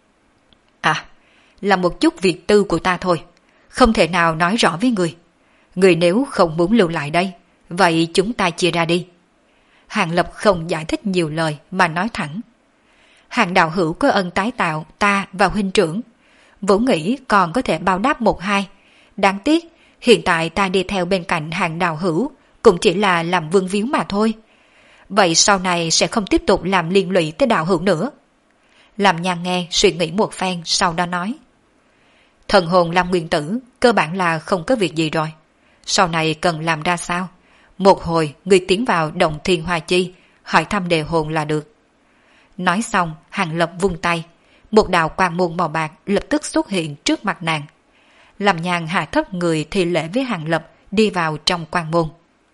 À, là một chút việc tư của ta thôi, không thể nào nói rõ với người. Người nếu không muốn lưu lại đây, vậy chúng ta chia ra đi. Hàng Lập không giải thích nhiều lời mà nói thẳng. Hàng đạo hữu có ân tái tạo ta và huynh trưởng, vốn nghĩ còn có thể báo đáp một hai. Đáng tiếc, hiện tại ta đi theo bên cạnh Hàng đạo hữu cũng chỉ là làm vương víu mà thôi. Vậy sau này sẽ không tiếp tục làm liên lụy tới đạo hữu nữa. Làm Nhan nghe suy nghĩ một phen, sau đó nói. Thần hồn Lam Nguyên Tử cơ bản là không có việc gì rồi. Sau này cần làm ra sao? Một hồi người tiến vào động Thiên Hoa Chi, hỏi thăm đề hồn là được. Nói xong, Hàng Lập vung tay, một đạo quang môn màu bạc lập tức xuất hiện trước mặt nàng. Làm Nhàn hạ thấp người thi lễ với Hàng Lập, đi vào trong quang môn.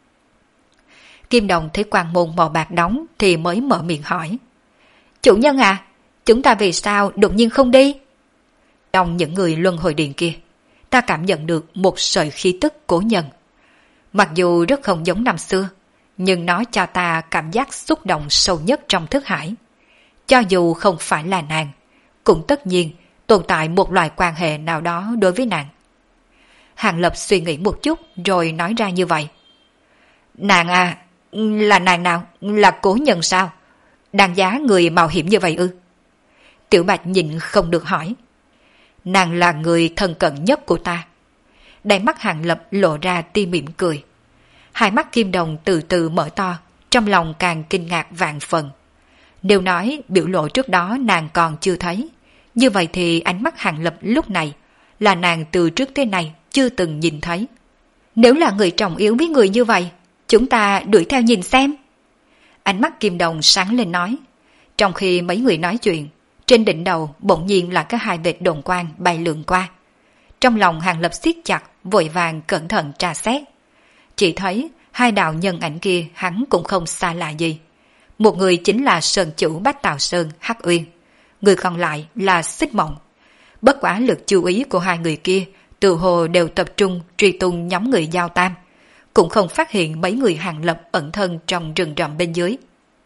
Kim Đồng thấy quang môn màu bạc đóng thì mới mở miệng hỏi. Chủ nhân à, chúng ta vì sao đột nhiên không đi? Trong những người luân hồi điện kia, ta cảm nhận được một sợi khí tức cố nhân. Mặc dù rất không giống năm xưa, nhưng nó cho ta cảm giác xúc động sâu nhất trong thức hải. Cho dù không phải là nàng, cũng tất nhiên tồn tại một loại quan hệ nào đó đối với nàng. Hàng Lập suy nghĩ một chút rồi nói ra như vậy. Nàng à, là nàng nào? Là cố nhân sao? Đáng giá người mạo hiểm như vậy ư? Tiểu Bạch nhìn không được hỏi. Nàng là người thân cận nhất của ta. Đáy mắt Hàng Lập lộ ra tia mỉm cười. Hai mắt Kim Đồng từ từ mở to, trong lòng càng kinh ngạc vạn phần. Nếu nói biểu lộ trước đó nàng còn chưa thấy, như vậy thì ánh mắt Hàng Lập lúc này là nàng từ trước tới nay chưa từng nhìn thấy. Nếu là người trọng yếu với người như vậy, chúng ta đuổi theo nhìn xem. Ánh mắt Kim Đồng sáng lên nói. Trong khi mấy người nói chuyện, trên đỉnh đầu bỗng nhiên là có hai vệt đồn quang bay lượn qua. Trong lòng Hàng Lập siết chặt, vội vàng cẩn thận tra xét. Chỉ thấy hai đạo nhân ảnh kia hắn cũng không xa lạ gì. Một người chính là Sơn chủ Bách Tào Sơn Hắc Uyên, người còn lại là Xích Mộng. Bất quá lực chú ý của hai người kia từ hồ đều tập trung truy tung nhóm người Giao Tam, cũng không phát hiện mấy người Hàng Lập ẩn thân trong rừng rậm bên dưới.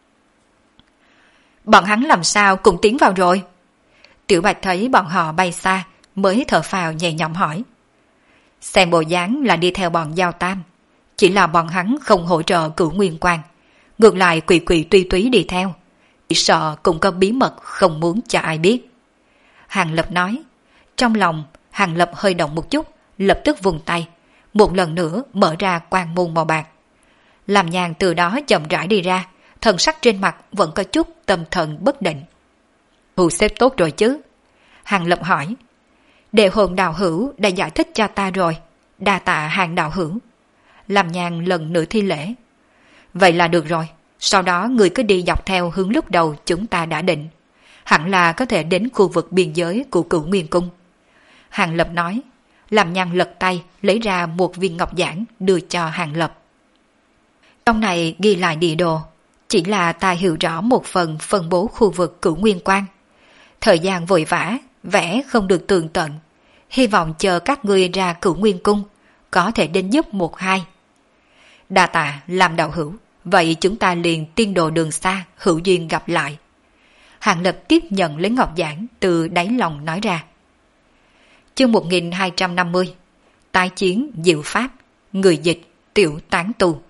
Bọn hắn làm sao cùng tiến vào rồi? Tiểu Bạch thấy bọn họ bay xa, mới thở phào nhẹ nhõm hỏi. Xem bộ dáng là đi theo bọn Giao Tam, chỉ là bọn hắn không hỗ trợ Cửu Nguyên Quang, ngược lại quỷ quỷ tuy túy đi theo, chỉ sợ cũng có bí mật không muốn cho ai biết. Hàng Lập nói. Trong lòng Hàng Lập hơi động một chút, lập tức vùng tay, một lần nữa mở ra quang môn màu bạc. Làm Nhàn từ đó chậm rãi đi ra, thần sắc trên mặt vẫn có chút tâm thần bất định. Thu xếp tốt rồi chứ? Hàng Lập hỏi. Đề hồn đạo hữu đã giải thích cho ta rồi, đa tạ Hàng đạo hữu. Làm Nhàn lần nữa thi lễ. Vậy là được rồi, sau đó người cứ đi dọc theo hướng lúc đầu chúng ta đã định. Hẳn là có thể đến khu vực biên giới của Cửu Nguyên Cung. Hàng Lập nói. Làm Nhàn lật tay lấy ra một viên ngọc giản đưa cho Hàng Lập. Trong này ghi lại địa đồ, chỉ là ta hiểu rõ một phần phân bố khu vực Cửu Nguyên Quang. Thời gian vội vã, vẽ không được tường tận, hy vọng chờ các ngươi ra Cửu Nguyên Cung có thể đến giúp một hai. Đa tạ làm đạo hữu, vậy chúng ta liền tiên đồ đường xa hữu duyên gặp lại. Hàng Lập tiếp nhận lấy ngọc giản từ đáy lòng nói ra. Chương 1250. Tái chiến diệu pháp, người dịch Tiểu Tán Tu.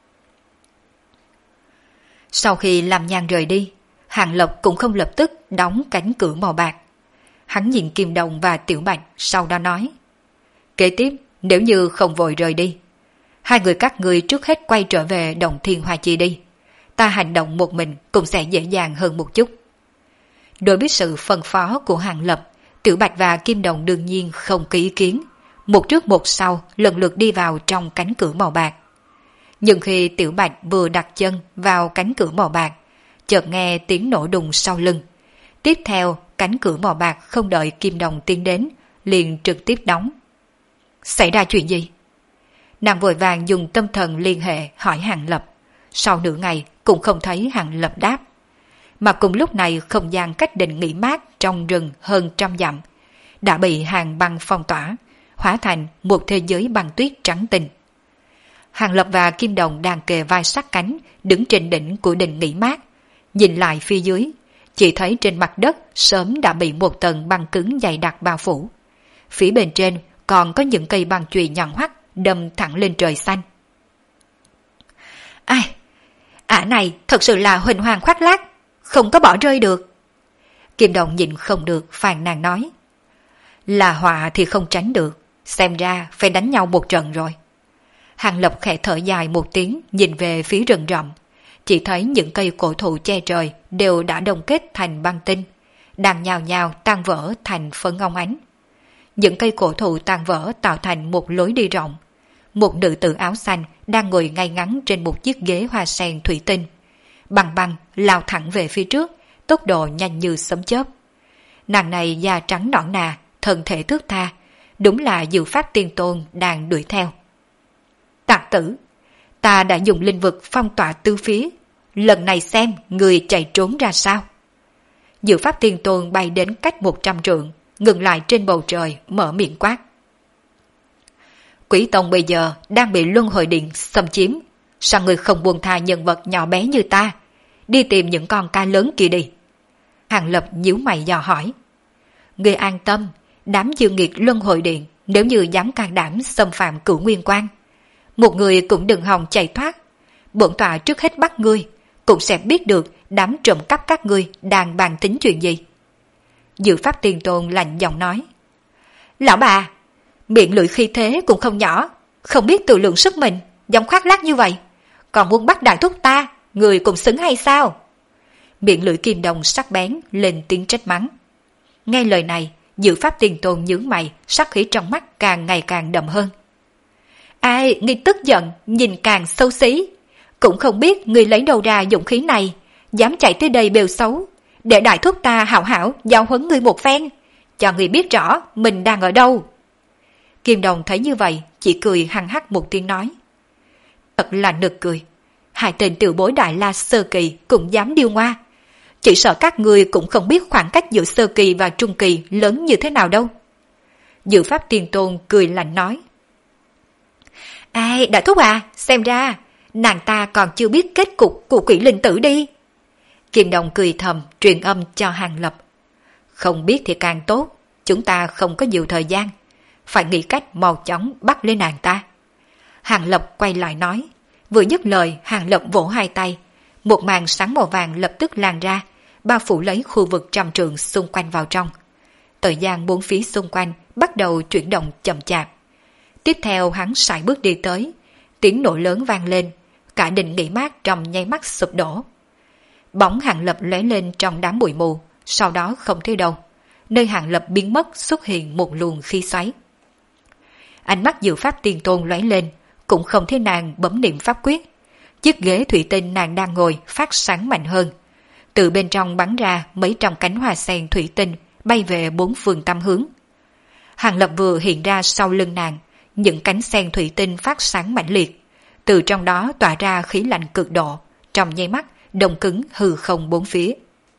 Sau khi làm Nhàn rời đi, Hàng Lập cũng không lập tức đóng cánh cửa màu bạc. Hắn nhìn Kim Đồng và Tiểu Bạch, sau đó nói. Kế tiếp, nếu như không vội rời đi, hai người các ngươi trước hết quay trở về Động Thiên Hoa Chi đi. Ta hành động một mình cũng sẽ dễ dàng hơn một chút. Đối với sự phân phó của Hàng Lập, Tiểu Bạch và Kim Đồng đương nhiên không có ý kiến, một trước một sau lần lượt đi vào trong cánh cửa màu bạc. Nhưng khi Tiểu Bạch vừa đặt chân vào cánh cửa màu bạc, chợt nghe tiếng nổ đùng sau lưng. Tiếp theo, cánh cửa màu bạc không đợi Kim Đồng tiến đến, liền trực tiếp đóng. Xảy ra chuyện gì? Nàng vội vàng dùng tâm thần liên hệ hỏi Hàng Lập. Sau nửa ngày cũng không thấy Hàng Lập đáp. Mà cùng lúc này không gian cách Đình nghỉ mát trong rừng hơn 100 dặm đã bị hàng băng phong tỏa, hóa thành một thế giới băng tuyết trắng tinh. Hàng Lập và Kim Đồng đang kề vai sát cánh đứng trên đỉnh của đình nghỉ mát, nhìn lại phía dưới, chỉ thấy trên mặt đất sớm đã bị một tầng băng cứng dày đặc bao phủ. Phía bên trên còn có những cây băng chùy nhọn hoắt đâm thẳng lên trời xanh. Ai, ả này thật sự là huỳnh hoàng khoác lác, không có bỏ rơi được. Kim Đồng nhìn không được phàn nàn nói. Là họa thì không tránh được, xem ra phải đánh nhau một trận rồi. Hàng Lập khẽ thở dài một tiếng nhìn về phía rừng rậm, chỉ thấy những cây cổ thụ che trời đều đã đông kết thành băng tinh, đang nhào nhào tan vỡ thành phấn óng ánh. Những cây cổ thụ tan vỡ tạo thành một lối đi rộng. Một nữ tử áo xanh đang ngồi ngay ngắn trên một chiếc ghế hoa sen thủy tinh, băng băng lao thẳng về phía trước, tốc độ nhanh như sấm chớp. Nàng này da trắng nõn nà, thân thể thướt tha, đúng là Diệu Pháp Tiên Tôn đang đuổi theo. Tặc tử, ta đã dùng linh vực phong tỏa tứ phía, lần này xem người chạy trốn ra sao. Diệu Pháp Tiên Tôn bay đến cách 100 trượng, ngừng lại trên bầu trời, mở miệng quát. Quỷ Tông bây giờ đang bị Luân Hồi Điện xâm chiếm, sao người không buông tha nhân vật nhỏ bé như ta, đi tìm những con ca lớn kia đi. Hàng Lập nhíu mày dò hỏi. Người an tâm, đám dương nghiệt Luân Hồi Điện nếu như dám can đảm xâm phạm Cửu Nguyên Quan, một người cũng đừng hòng chạy thoát. Bổn tọa trước hết bắt ngươi, cũng sẽ biết được đám trộm cắp các ngươi đang bàn tính chuyện gì. Diệu Pháp Tiên Tôn lạnh giọng nói. Lão bà, miệng lưỡi khi thế cũng không nhỏ, không biết tự lượng sức mình, dòng khoác lác như vậy, còn muốn bắt đại thúc ta, người cũng xứng hay sao? Miệng lưỡi Kim Đồng sắc bén lên tiếng trách mắng. Nghe lời này, Diệu Pháp Tiên Tôn nhướng mày, sắc khí trong mắt càng ngày càng đậm hơn. Ai, ngươi tức giận, nhìn càng xấu xí, cũng không biết ngươi lấy đâu ra dũng khí này, dám chạy tới đây bêu xấu, để đại thúc ta hảo hảo giáo huấn ngươi một phen, cho ngươi biết rõ mình đang ở đâu. Kim Đồng thấy như vậy, chỉ cười hăng hắc một tiếng nói. Thật là nực cười, hai tên tiểu bối Đại La sơ kỳ cũng dám điêu ngoa, chỉ sợ các ngươi cũng không biết khoảng cách giữa sơ kỳ và trung kỳ lớn như thế nào đâu. Diệu Pháp Tiên Tôn cười lạnh nói. Ai, đại thúc à, xem ra nàng ta còn chưa biết kết cục của quỷ linh tử đi. Kim Đồng cười thầm truyền âm cho Hàng Lập. Không biết thì càng tốt, chúng ta không có nhiều thời gian, phải nghĩ cách mau chóng bắt lên nàng ta. Hàng Lập quay lại nói. Vừa dứt lời, Hàng Lập vỗ hai tay, một màn sáng màu vàng lập tức lan ra, bao phủ lấy khu vực 100 trượng xung quanh vào trong. Thời gian bốn phía xung quanh bắt đầu chuyển động chậm chạp. Tiếp theo hắn sải bước đi tới, tiếng nổ lớn vang lên, cả đình nghỉ mát trong nháy mắt sụp đổ. Bóng Hàng Lập lóe lên trong đám bụi mù, sau đó không thấy đâu. Nơi Hàng Lập biến mất xuất hiện một luồng khí xoáy. Ánh mắt Diệu Pháp Tiên Tôn lóe lên, cũng không thấy nàng bấm niệm pháp quyết. Chiếc ghế thủy tinh nàng đang ngồi phát sáng mạnh hơn. Từ bên trong bắn ra mấy trăm cánh hoa sen thủy tinh bay về bốn phương tám hướng. Hàng Lập vừa hiện ra sau lưng nàng, những cánh sen thủy tinh phát sáng mạnh liệt. Từ trong đó tỏa ra khí lạnh cực độ, trong nháy mắt đông cứng hư không bốn phía.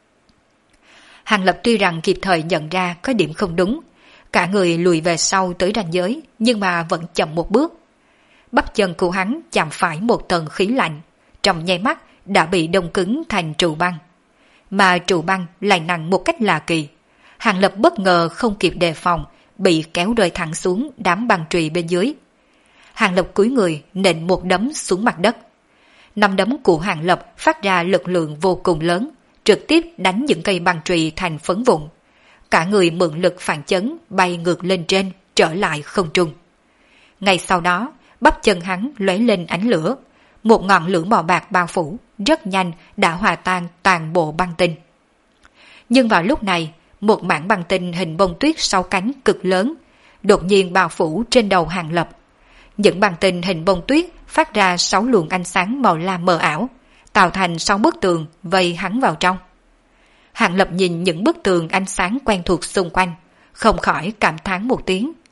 Hàng Lập tuy rằng kịp thời nhận ra có điểm không đúng, cả người lùi về sau tới ranh giới, nhưng mà vẫn chậm một bước. Bắp chân của hắn chạm phải một tầng khí lạnh, trong nháy mắt đã bị đông cứng thành trụ băng. Mà trụ băng lại nặng một cách lạ kỳ. Hàng Lập bất ngờ không kịp đề phòng, bị kéo rơi thẳng xuống đám băng trùy bên dưới. Hàng Lập cúi người nện một đấm xuống mặt đất. Năm đấm của Hàng Lập phát ra lực lượng vô cùng lớn, trực tiếp đánh những cây băng trùy thành phấn vụn. Cả người mượn lực phản chấn bay ngược lên trên, trở lại không trung. Ngay sau đó, bắp chân hắn lóe lên ánh lửa, một ngọn lửa màu bạc bao phủ, rất nhanh đã hòa tan toàn bộ băng tinh. Nhưng vào lúc này, một mảng băng tinh hình bông tuyết 6 cánh cực lớn, đột nhiên bao phủ trên đầu Hàng Lập. Những băng tinh hình bông tuyết phát ra 6 luồng ánh sáng màu lam mờ ảo, tạo thành 6 bức tường vây hắn vào trong. Hàng Lập nhìn những bức tường ánh sáng quen thuộc xung quanh, không khỏi cảm thán một tiếng.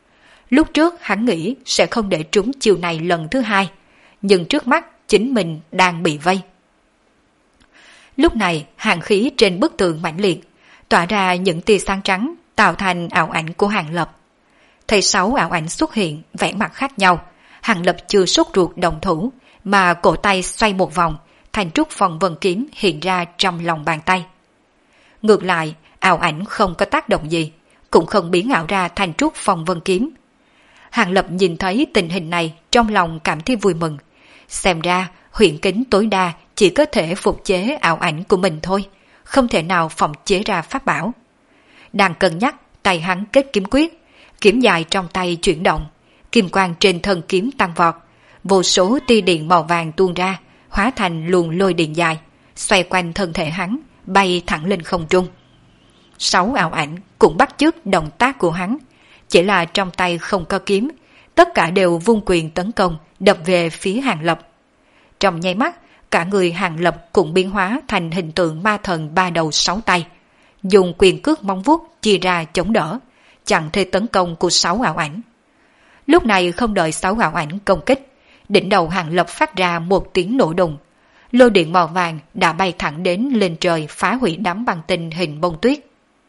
Lúc trước hắn nghĩ sẽ không để trúng chiều này lần thứ hai, nhưng trước mắt chính mình đang bị vây. Lúc này hàn khí trên bức tường mãnh liệt, tỏa ra những tia sáng trắng tạo thành ảo ảnh của Hàng Lập. Thấy 6 ảo ảnh xuất hiện vẻ mặt khác nhau, Hàng Lập chưa sốt ruột động thủ, mà cổ tay xoay một vòng, thành trúc phong vân kiếm hiện ra trong lòng bàn tay. Ngược lại, ảo ảnh không có tác động gì, cũng không biến ảo ra thành trúc phong vân kiếm. Hàng Lập nhìn thấy tình hình này trong lòng cảm thấy vui mừng. Xem ra huyền kính tối đa chỉ có thể phục chế ảo ảnh của mình thôi, không thể nào phòng chế ra pháp bảo. Đang cân nhắc, tay hắn kết kiếm quyết, kiếm dài trong tay chuyển động, kim quang trên thân kiếm tăng vọt, vô số tia điện màu vàng tuôn ra, hóa thành luồng lôi điện dài, xoay quanh thân thể hắn, bay thẳng lên không trung. 6 ảo ảnh cũng bắt chước động tác của hắn, chỉ là trong tay không có kiếm, tất cả đều vung quyền tấn công, đập về phía Hàng Lập. Trong nháy mắt, cả người Hàng Lập cũng biến hóa thành hình tượng ma thần 3 đầu 6 tay, dùng quyền cước móng vuốt chia ra chống đỡ, chặn thế tấn công của 6 ảo ảnh. Lúc này không đợi 6 ảo ảnh công kích, đỉnh đầu Hàng Lập phát ra một tiếng nổ đùng, lôi điện màu vàng đã bay thẳng đến lên trời, phá hủy đám băng tinh hình bông tuyết.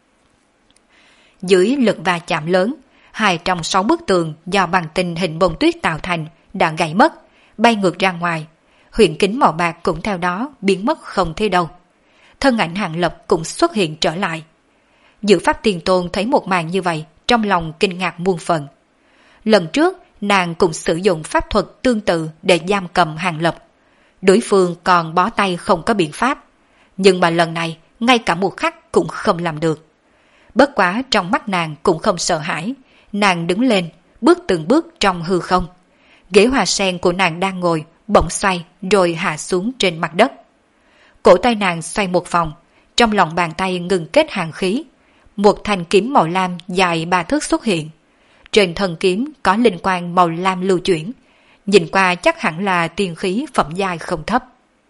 Dưới lực va chạm lớn, 2 trong 6 bức tường do băng tinh hình bông tuyết tạo thành đã gãy mất, bay ngược ra ngoài. Huyền kính màu bạc cũng theo đó biến mất không thấy đâu. Thân ảnh Hàng Lập cũng xuất hiện trở lại. Dự Pháp Tiên Tôn thấy một màn như vậy, trong lòng kinh ngạc muôn phần. Lần trước, nàng cũng sử dụng pháp thuật tương tự để giam cầm Hàng Lập. Đối phương còn bó tay không có biện pháp. Nhưng mà lần này, ngay cả một khắc cũng không làm được. Bất quá trong mắt nàng cũng không sợ hãi. Nàng đứng lên, bước từng bước trong hư không. Ghế hoa sen của nàng đang ngồi, bỗng xoay rồi hạ xuống trên mặt đất. Cổ tay nàng xoay một vòng, trong lòng bàn tay ngừng kết hàn khí. Một thanh kiếm màu lam dài 3 thước xuất hiện. Trên thân kiếm có linh quang màu lam lưu chuyển, nhìn qua chắc hẳn là tiên khí phẩm giai không thấp.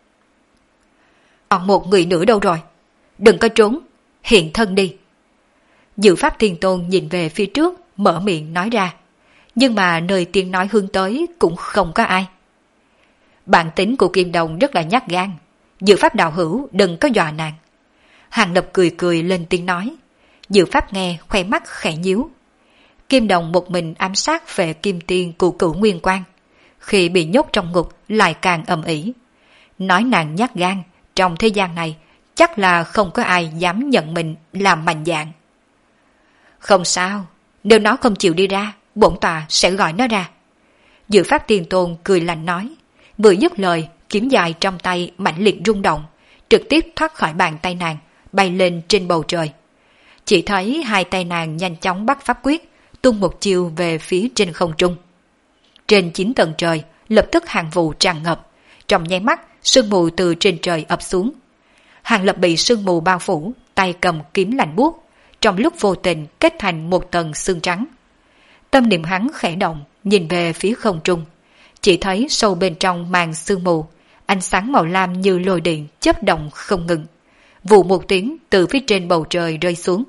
Còn một người nữa đâu rồi? Đừng có trốn, hiện thân đi. Dự Pháp Tiên Tôn nhìn về phía trước, mở miệng nói ra. Nhưng mà nơi tiếng nói hướng tới cũng không có ai. Bản tính của Kim Đồng rất là nhát gan. Dự Pháp đạo hữu đừng có dọa nàng. Hàng Lập cười cười lên tiếng nói. Dự Pháp nghe khoe mắt khẽ nhíu. Kim Đồng một mình ám sát về Kim Tiên của Cửu Nguyên Quang. Khi bị nhốt trong ngục lại càng ầm ĩ. Nói nàng nhát gan, trong thế gian này chắc là không có ai dám nhận mình làm mạnh dạn. Không sao, nếu nó không chịu đi ra, bổn tọa sẽ gọi nó ra. Dự Pháp Tiên Tôn cười lạnh nói. Vừa dứt lời, kiếm dài trong tay mãnh liệt rung động, trực tiếp thoát khỏi bàn tay nàng, bay lên trên bầu trời. Chỉ thấy 2 tay nàng nhanh chóng bắt pháp quyết, tung một chiều về phía trên không trung. Trên 9 tầng trời, lập tức hàng vụ tràn ngập, trong nháy mắt, sương mù từ trên trời ập xuống. Hàng Lập bị sương mù bao phủ, tay cầm kiếm lạnh buốt, trong lúc vô tình kết thành một tầng sương trắng. Tâm niệm hắn khẽ động, nhìn về phía không trung, chỉ thấy sâu bên trong màn sương mù, ánh sáng màu lam như lôi điện chớp động không ngừng. Vụ một tiếng từ phía trên bầu trời rơi xuống.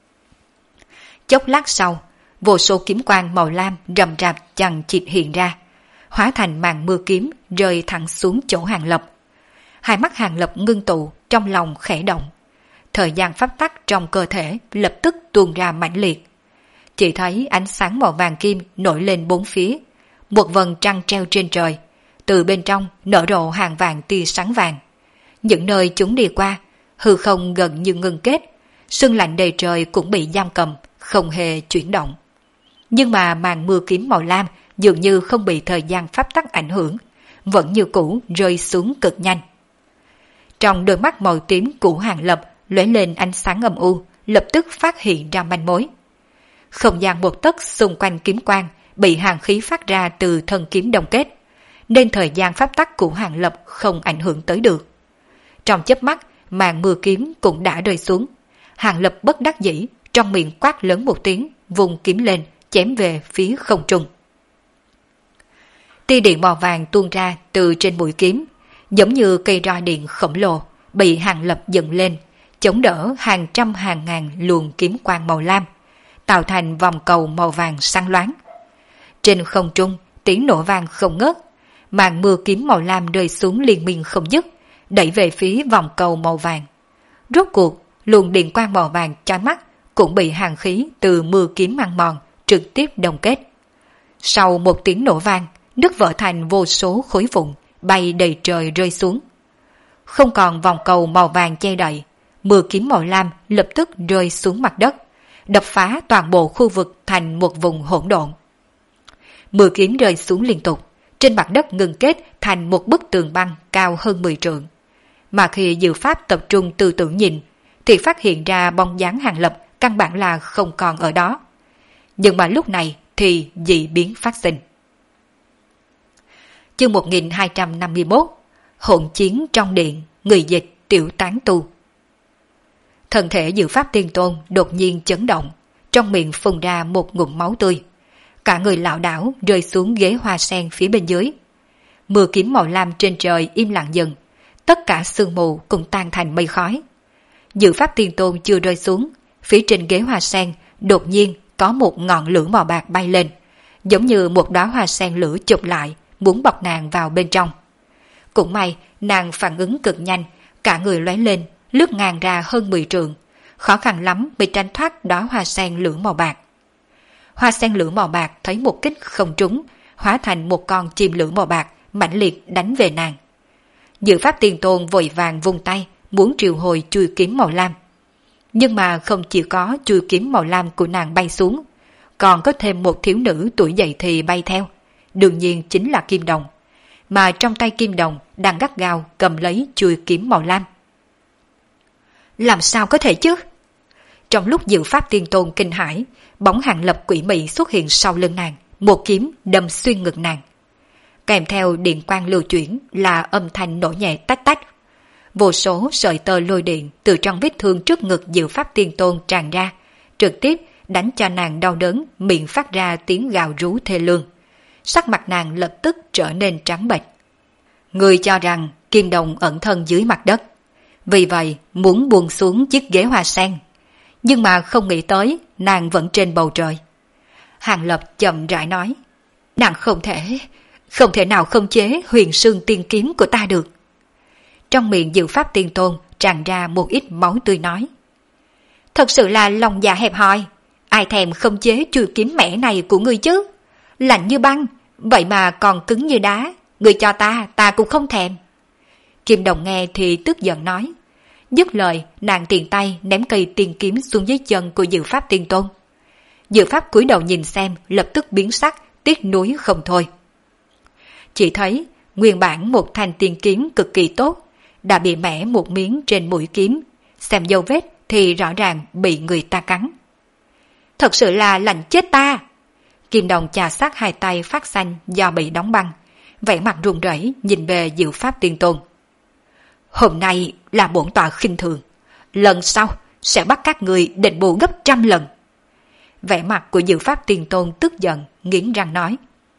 Chốc lát sau, vô số kiếm quang màu lam rầm rạp chằng chịt hiện ra, hóa thành màn mưa kiếm rơi thẳng xuống chỗ Hàng Lập. Hai mắt Hàng Lập ngưng tụ, trong lòng khẽ động. Thời gian pháp tắc trong cơ thể lập tức tuôn ra mãnh liệt. Chỉ thấy ánh sáng màu vàng kim nổi lên bốn phía, một vầng trăng treo trên trời, từ bên trong nở rộ hàng vàng tia sáng vàng. Những nơi chúng đi qua, hư không gần như ngưng kết, sương lạnh đầy trời cũng bị giam cầm, không hề chuyển động. Nhưng mà màn mưa kiếm màu lam dường như không bị thời gian pháp tắc ảnh hưởng, vẫn như cũ rơi xuống cực nhanh. Trong đôi mắt màu tím của Hàng Lập lóe lên ánh sáng âm u, lập tức phát hiện ra manh mối. Không gian một tấc xung quanh kiếm quang bị hàn khí phát ra từ thân kiếm đông kết, nên thời gian pháp tắc của Hàng Lập không ảnh hưởng tới được. Trong chớp mắt, màn mưa kiếm cũng đã rơi xuống. Hàng Lập bất đắc dĩ, trong miệng quát lớn một tiếng, vùng kiếm lên, chém về phía không trung. Tia điện màu vàng tuôn ra từ trên mũi kiếm, giống như cây roi điện khổng lồ, bị Hàng Lập dựng lên, chống đỡ hàng trăm hàng ngàn luồng kiếm quang màu lam, tạo thành vòng cầu màu vàng sáng loáng. Trên không trung, tiếng nổ vang không ngớt, màn mưa kiếm màu lam rơi xuống liên miên không dứt, đẩy về phía vòng cầu màu vàng. Rốt cuộc, luồng điện quang màu vàng chói mắt cũng bị hàn khí từ mưa kiếm ăn mòn, trực tiếp đông kết. Sau một tiếng nổ vang, nứt vỡ thành vô số khối vụn, bay đầy trời rơi xuống. Không còn vòng cầu màu vàng che đậy, mưa kiếm màu lam lập tức rơi xuống mặt đất, đập phá toàn bộ khu vực thành một vùng hỗn độn. Mưa kiếm rơi xuống liên tục, trên mặt đất ngừng kết thành một bức tường băng cao hơn 10 trượng. Mà khi Diệu Pháp tập trung tư tưởng nhìn, thì phát hiện ra bóng dáng Hàng Lập căn bản là không còn ở đó. Nhưng mà lúc này thì dị biến phát sinh. Chương 1251, hỗn chiến trong điện, người dịch tiểu tán tu. Thân thể Diệu Pháp Tiên Tôn đột nhiên chấn động, trong miệng phun ra một ngụm máu tươi. Cả người lảo đảo rơi xuống ghế hoa sen phía bên dưới. Mưa kiếm màu lam trên trời im lặng dần, tất cả sương mù cũng tan thành mây khói. Diệu Pháp Tiên Tôn chưa rơi xuống, phía trên ghế hoa sen đột nhiên có một ngọn lửa màu bạc bay lên, giống như một đóa hoa sen lửa chụp lại, muốn bọc nàng vào bên trong. Cũng may nàng phản ứng cực nhanh, cả người lóe lên, lướt ngang ra hơn 10 trượng, khó khăn lắm mới tránh thoát đóa hoa sen lửa màu bạc. Hoa sen lửa màu bạc thấy một kích không trúng, hóa thành một con chim lửa màu bạc mãnh liệt đánh về nàng. Diệu Pháp Tiên Tôn vội vàng vung tay muốn triệu hồi chui kiếm màu lam. Nhưng mà không chỉ có chui kiếm màu lam của nàng bay xuống, còn có thêm một thiếu nữ tuổi dậy thì bay theo, đương nhiên chính là Kim Đồng, mà trong tay Kim Đồng đang gắt gao cầm lấy chui kiếm màu lam. Làm sao có thể chứ? Trong lúc Diệu Pháp Tiên Tôn kinh hãi, bóng Hàng Lập quỷ mị xuất hiện sau lưng nàng, một kiếm đâm xuyên ngực nàng. Kèm theo điện quang lưu chuyển là âm thanh nổ nhẹ tách tách. Vô số sợi tơ lôi điện từ trong vết thương trước ngực Diệu Pháp Tiên Tôn tràn ra, trực tiếp đánh cho nàng đau đớn, miệng phát ra tiếng gào rú thê lương. Sắc mặt nàng lập tức trở nên trắng bệch. Người cho rằng Kim Đồng ẩn thân dưới mặt đất, vì vậy muốn buông xuống chiếc ghế hoa sen, nhưng mà không nghĩ tới nàng vẫn trên bầu trời. Hàng Lập chậm rãi nói, nàng không thể nào khống chế huyền sương tiên kiếm của ta được. Trong miệng Diệu Pháp Tiên Tôn tràn ra một ít máu tươi nói, thật sự là lòng dạ hẹp hòi, ai thèm khống chế chui kiếm mẹ này của ngươi chứ? Lạnh như băng, vậy mà còn cứng như đá, ngươi cho ta cũng không thèm. Kim Đồng nghe thì tức giận nói. Dứt lời, nàng tiện tay ném cây tiên kiếm xuống dưới chân của Diệu Pháp Tiên Tôn. Diệu Pháp cúi đầu nhìn xem, lập tức biến sắc, tiếc nuối không thôi. Chỉ thấy nguyên bản một thanh tiên kiếm cực kỳ tốt đã bị mẻ một miếng trên mũi kiếm, xem dấu vết thì rõ ràng bị người ta cắn. Thật sự là lạnh chết ta. Kim Đồng chà sát hai tay phát xanh do bị đóng băng, vẻ mặt run rẩy nhìn về Diệu Pháp Tiên Tôn. Hôm nay là bổn tọa khinh thường, lần sau sẽ bắt các người đền bù gấp 100 lần. Vẻ mặt của Diệu Pháp Tiên Tôn tức giận, nghiến răng nói.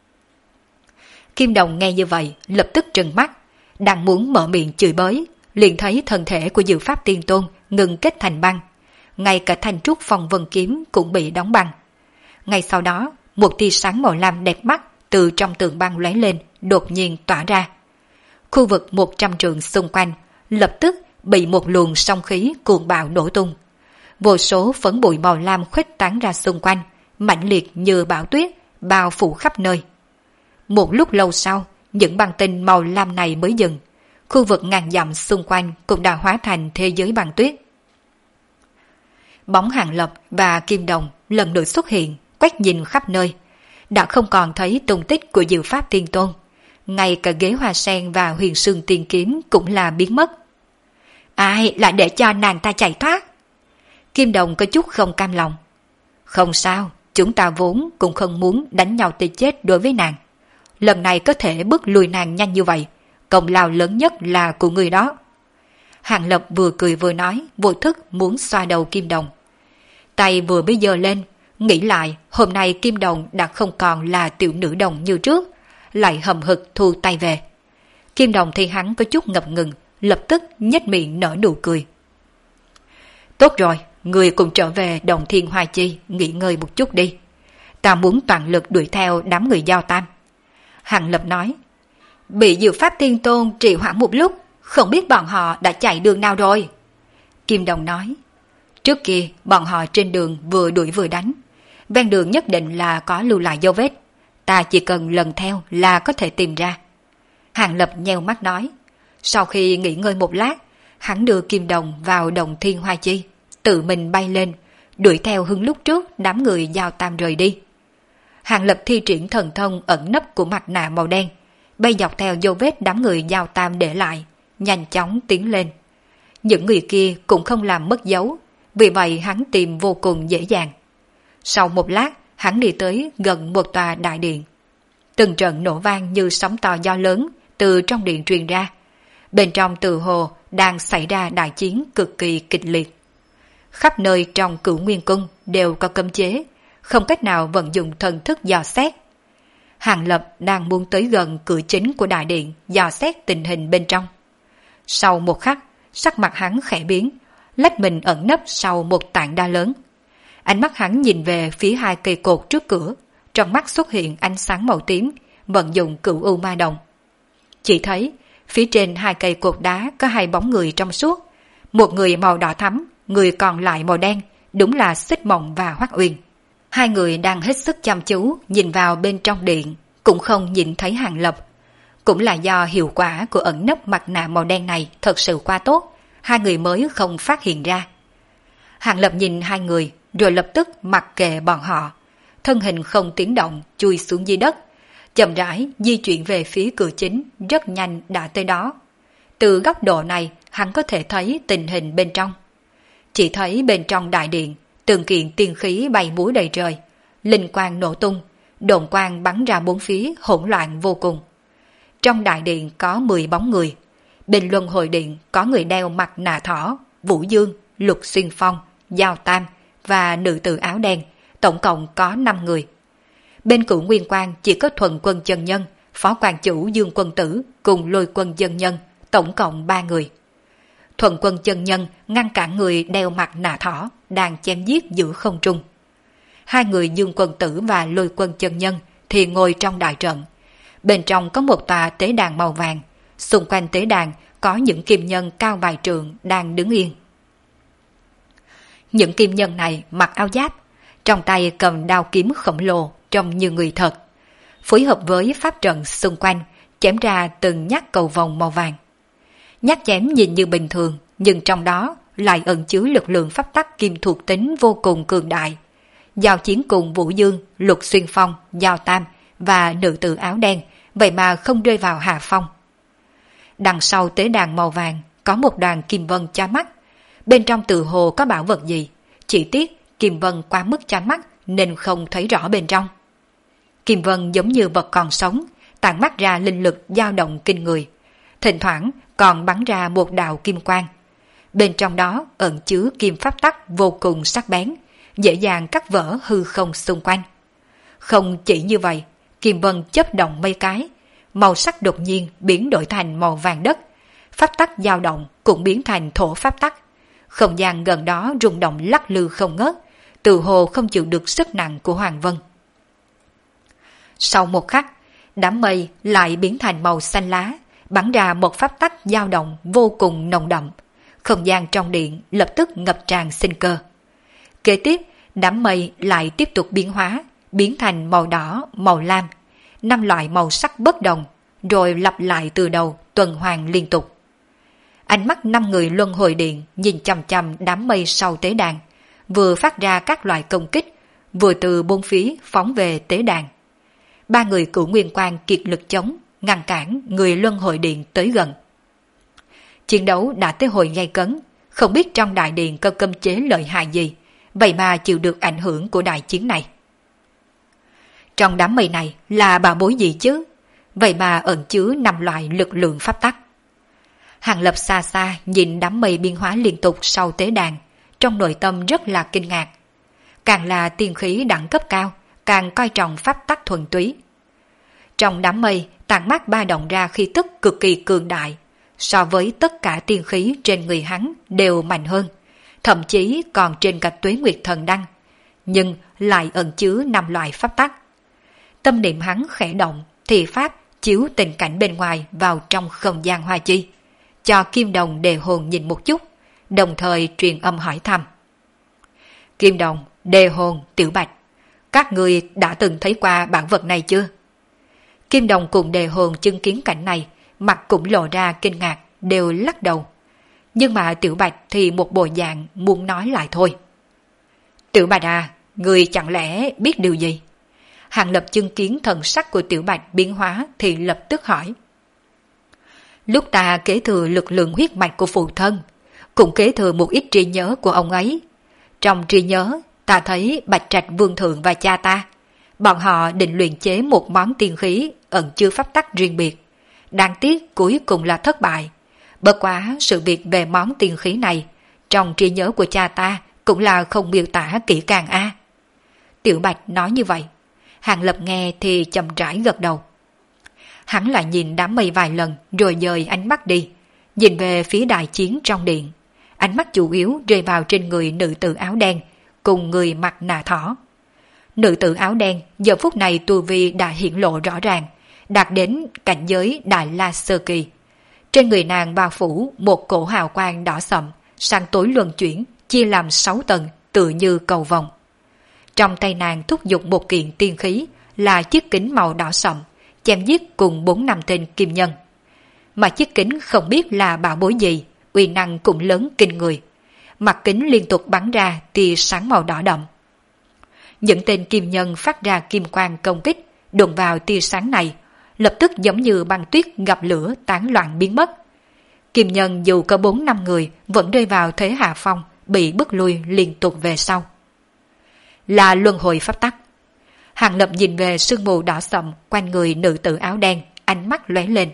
Kim Đồng nghe như vậy, lập tức trừng mắt, đang muốn mở miệng chửi bới, liền thấy thân thể của Diệu Pháp Tiên Tôn ngừng kết thành băng, ngay cả thanh trúc phong vân kiếm cũng bị đóng băng. Ngay sau đó, một tia sáng màu lam đẹp mắt từ trong tường băng lóe lên, đột nhiên tỏa ra. Khu vực 100 trượng xung quanh lập tức bị một luồng sóng khí cuồng bạo nổ tung. Vô số phấn bụi màu lam khuếch tán ra xung quanh, mãnh liệt như bão tuyết, bao phủ khắp nơi. Một lúc lâu sau, những băng tinh màu lam này mới dừng. Khu vực ngàn dặm xung quanh cũng đã hóa thành thế giới băng tuyết. Bóng Hàng Lập và Kim Đồng lần nữa xuất hiện, quét nhìn khắp nơi. Đã không còn thấy tung tích của Diệu Pháp Tiên Tôn. Ngay cả ghế hoa sen và huyền sương tiên kiếm cũng là biến mất. Ai lại để cho nàng ta chạy thoát? Kim Đồng có chút không cam lòng. Không sao, chúng ta vốn cũng không muốn đánh nhau tới chết đối với nàng. Lần này có thể bước lùi nàng nhanh như vậy, công lao lớn nhất là của người đó. Hàng Lập vừa cười vừa nói, vô thức muốn xoa đầu Kim Đồng. Tay vừa bây giờ lên, nghĩ lại hôm nay Kim Đồng đã không còn là tiểu nữ đồng như trước, lại hầm hực thu tay về. Kim Đồng thì hắn có chút ngập ngừng, lập tức nhếch miệng nở nụ cười. Tốt rồi, người cùng trở về Đồng Thiên Hoa Chi nghỉ ngơi một chút đi. ta muốn toàn lực đuổi theo đám người Giao Tam. Hàng Lập nói, bị Diệu Pháp Tiên Tôn trì hoãn một lúc, không biết bọn họ đã chạy đường nào rồi. Kim Đồng nói, trước kia bọn họ trên đường vừa đuổi vừa đánh, ven đường nhất định là có lưu lại dấu vết, ta chỉ cần lần theo là có thể tìm ra. Hàng Lập nheo mắt nói, sau khi nghỉ ngơi một lát, hắn đưa Kim Đồng vào đồng Thiên Hoa Chi, tự mình bay lên, đuổi theo hướng lúc trước đám người Giao Tam rời đi. Hàng Lập thi triển thần thông ẩn nấp của mặt nạ màu đen, bay dọc theo dấu vết đám người Giao Tam để lại, nhanh chóng tiến lên. Những người kia cũng không làm mất dấu, vì vậy hắn tìm vô cùng dễ dàng. Sau một lát, hắn đi tới gần một tòa đại điện. Từng trận nổ vang như sóng to gió lớn từ trong điện truyền ra. Bên trong tự hồ đang xảy ra đại chiến cực kỳ kịch liệt. Khắp nơi trong Cửu Nguyên Cung đều có cấm chế, không cách nào vận dụng thần thức dò xét. Hàng Lập đang muốn tới gần cửa chính của đại điện dò xét tình hình bên trong. Sau một khắc, sắc mặt hắn khẽ biến, lách mình ẩn nấp sau một tảng đá lớn. Ánh mắt hắn nhìn về phía hai cây cột trước cửa, trong mắt xuất hiện ánh sáng màu tím, vận dụng Cửu U Ma Đồng. Chỉ thấy, phía trên hai cây cột đá có hai bóng người trong suốt, một người màu đỏ thắm, người còn lại màu đen, đúng là Xích Mộng và Hoắc Uyên. Hai người đang hết sức chăm chú nhìn vào bên trong điện, cũng không nhìn thấy Hàng Lập. Cũng là do hiệu quả của ẩn nấp mặt nạ màu đen này thật sự quá tốt, hai người mới không phát hiện ra. Hàng Lập nhìn hai người, rồi lập tức mặc kệ bọn họ, thân hình không tiếng động chui xuống dưới đất, chậm rãi di chuyển về phía cửa chính, rất nhanh đã tới đó. Từ góc độ này, hắn có thể thấy tình hình bên trong. Chỉ thấy bên trong đại điện, từng kiện tiên khí bay múa đầy trời, linh quang nổ tung, đồn quang bắn ra bốn phía hỗn loạn vô cùng. Trong đại điện có 10 bóng người, bên luân hồi điện có người đeo mặt nạ thỏ, Vũ Dương, Lục Xuyên Phong, Giao Tam và nữ tử áo đen, tổng cộng có 5 người. Bên Cửu Nguyên Quang chỉ có Thuần Quân chân nhân, Phó Quan chủ Dương Quân Tử cùng Lôi Quân chân nhân, tổng cộng 3 người. Thuần Quân chân nhân ngăn cản người đeo mặt nạ thỏ đang chém giết giữa không trung. Hai người Dương Quân Tử và Lôi Quân chân nhân thì ngồi trong đại trận. Bên trong có một tòa tế đàn màu vàng, xung quanh tế đàn có những kim nhân cao vài trượng đang đứng yên. Những kim nhân này mặc áo giáp, trong tay cầm đao kiếm khổng lồ trông như người thật, phối hợp với pháp trận xung quanh chém ra từng nhát cầu vòng màu vàng. Nhát chém nhìn như bình thường, nhưng trong đó lại ẩn chứa lực lượng pháp tắc kim thuộc tính vô cùng cường đại. Giao chiến cùng Vũ Dương, Lục Xuyên Phong, Giao Tam và nữ tử áo đen, vậy mà không rơi vào hạ phong. Đằng sau tế đàn màu vàng có một đoàn kim vân chói mắt, bên trong tự hồ có bảo vật gì, chỉ tiếc kim vân quá mức chói mắt nên không thấy rõ bên trong. Kim vân giống như vật còn sống, tản mắt ra linh lực dao động kinh người, thỉnh thoảng còn bắn ra một đạo kim quang. Bên trong đó ẩn chứa kim pháp tắc vô cùng sắc bén, dễ dàng cắt vỡ hư không xung quanh. Không chỉ như vậy, kim vân chớp động mấy cái, màu sắc đột nhiên biến đổi thành màu vàng đất, pháp tắc dao động cũng biến thành thổ pháp tắc. Không gian gần đó rung động lắc lư không ngớt, tự hồ không chịu được sức nặng của Hoàng Vân. Sau một khắc, đám mây lại biến thành màu xanh lá, bắn ra một pháp tắc dao động vô cùng nồng đậm. Không gian trong điện lập tức ngập tràn sinh cơ. Kế tiếp, đám mây lại tiếp tục biến hóa, biến thành màu đỏ, màu lam, 5 loại màu sắc bất đồng, rồi lặp lại từ đầu, tuần hoàn liên tục. Ánh mắt 5 người luân hồi điện nhìn chằm chằm đám mây sau tế đàn, vừa phát ra các loại công kích, vừa từ bốn phía phóng về tế đàn. 3 người Cửu Nguyên Quang kiệt lực chống, ngăn cản người luân hồi điện tới gần. Chiến đấu đã tới hồi gay cấn, không biết trong đại điện có cấm chế lợi hại gì, vậy mà chịu được ảnh hưởng của đại chiến này. Trong đám mây này là bảo bối gì chứ? Vậy mà ẩn chứa 5 loại lực lượng pháp tắc. Hàng Lập xa xa nhìn đám mây biến hóa liên tục sau tế đàn, trong nội tâm rất là kinh ngạc. Càng là tiên khí đẳng cấp cao, càng coi trọng pháp tắc thuần túy. Trong đám mây tản mát ba động ra khí tức cực kỳ cường đại, so với tất cả tiên khí trên người hắn đều mạnh hơn, thậm chí còn trên cả Tuế Nguyệt Thần Đăng. nhưng lại ẩn chứa 5 loại pháp tắc. Tâm niệm hắn khẽ động, thì pháp chiếu tình cảnh bên ngoài vào trong không gian hoa chi, cho Kim Đồng Đề Hồn nhìn một chút, đồng thời truyền âm hỏi thăm. Kim Đồng, Đề Hồn, Tiểu Bạch, các người đã từng thấy qua bản vật này chưa? Kim Đồng cùng Đề Hồn chứng kiến cảnh này, mặt cũng lộ ra kinh ngạc, đều lắc đầu. Nhưng mà Tiểu Bạch thì một bộ dạng muốn nói lại thôi. Tiểu Bạch à, người chẳng lẽ biết điều gì? Hàng Lập chứng kiến thần sắc của Tiểu Bạch biến hóa thì lập tức hỏi. Lúc ta kế thừa lực lượng huyết mạch của phụ thân, cũng kế thừa một ít trí nhớ của ông ấy. Trong trí nhớ, ta thấy Bạch Trạch Vương Thượng và cha ta, bọn họ định luyện chế một món tiên khí ẩn chứa pháp tắc riêng biệt. Đáng tiếc cuối cùng là thất bại. Bất quá sự việc về món tiên khí này, trong trí nhớ của cha ta cũng là không miêu tả kỹ càng a. Tiểu Bạch nói như vậy. Hàng Lập nghe thì chậm rãi gật đầu. Hắn lại nhìn đám mây vài lần rồi dời ánh mắt đi, nhìn về phía đại chiến trong điện. Ánh mắt chủ yếu rơi vào trên người nữ tử áo đen cùng người mặc nạ thỏ. Nữ tử áo đen giờ phút này tu vi đã hiển lộ rõ ràng, đạt đến cảnh giới Đại La Sơ Kỳ. Trên người nàng bao phủ một cổ hào quang đỏ sậm, sáng tối luân chuyển, chia làm 6 tầng, tựa như cầu vồng. Trong tay nàng thúc giục một kiện tiên khí là chiếc kính màu đỏ sậm, chém giết cùng 4-5 tên kim nhân. Mà chiếc kính không biết là bảo bối gì, uy năng cũng lớn kinh người. Mặt kính liên tục bắn ra tia sáng màu đỏ đậm. Những tên kim nhân phát ra kim quang công kích, đụng vào tia sáng này, lập tức giống như băng tuyết gặp lửa tán loạn biến mất. Kim nhân dù có 4-5 người vẫn rơi vào thế hạ phong, bị bức lui liên tục về sau. Là luân hồi pháp tắc. Hàng Lập nhìn về sương mù đỏ sậm quanh người nữ tử áo đen, ánh mắt lóe lên.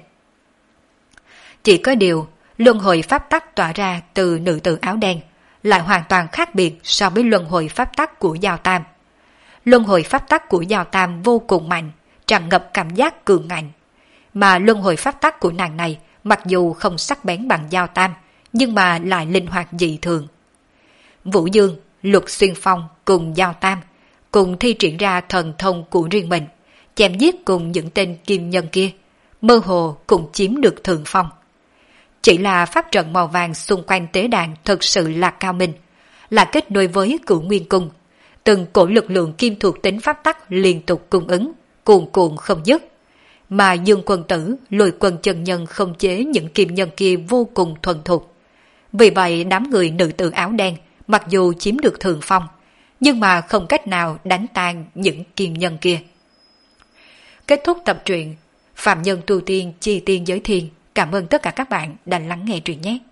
Chỉ có điều, luân hồi pháp tắc tỏa ra từ nữ tử áo đen lại hoàn toàn khác biệt so với luân hồi pháp tắc của Giao Tam. Luân hồi pháp tắc của Giao Tam vô cùng mạnh, tràn ngập cảm giác cường ngạnh. Mà luân hồi pháp tắc của nàng này mặc dù không sắc bén bằng Giao Tam, nhưng mà lại linh hoạt dị thường. Vũ Dương, Lục Xuyên Phong cùng Giao Tam cùng thi triển ra thần thông của riêng mình, chém giết cùng những tên kim nhân kia, mơ hồ cũng chiếm được thượng phong. Chỉ là pháp trận màu vàng xung quanh tế đàn thực sự là cao minh, là kết nối với Cửu Nguyên Cung. Từng cổ lực lượng kim thuộc tính pháp tắc liên tục cung ứng, cuồn cuộn không dứt. Mà Dương Quân Tử, Lôi Quân chân nhân không chế những kim nhân kia vô cùng thuần thục. Vì vậy đám người nữ tử áo đen mặc dù chiếm được thượng phong, nhưng mà không cách nào đánh tan những kim nhân kia. Kết thúc tập truyện, Phạm Nhân Tu Tiên Chi Tiên Giới Thiên. Cảm ơn tất cả các bạn đã lắng nghe truyện nhé.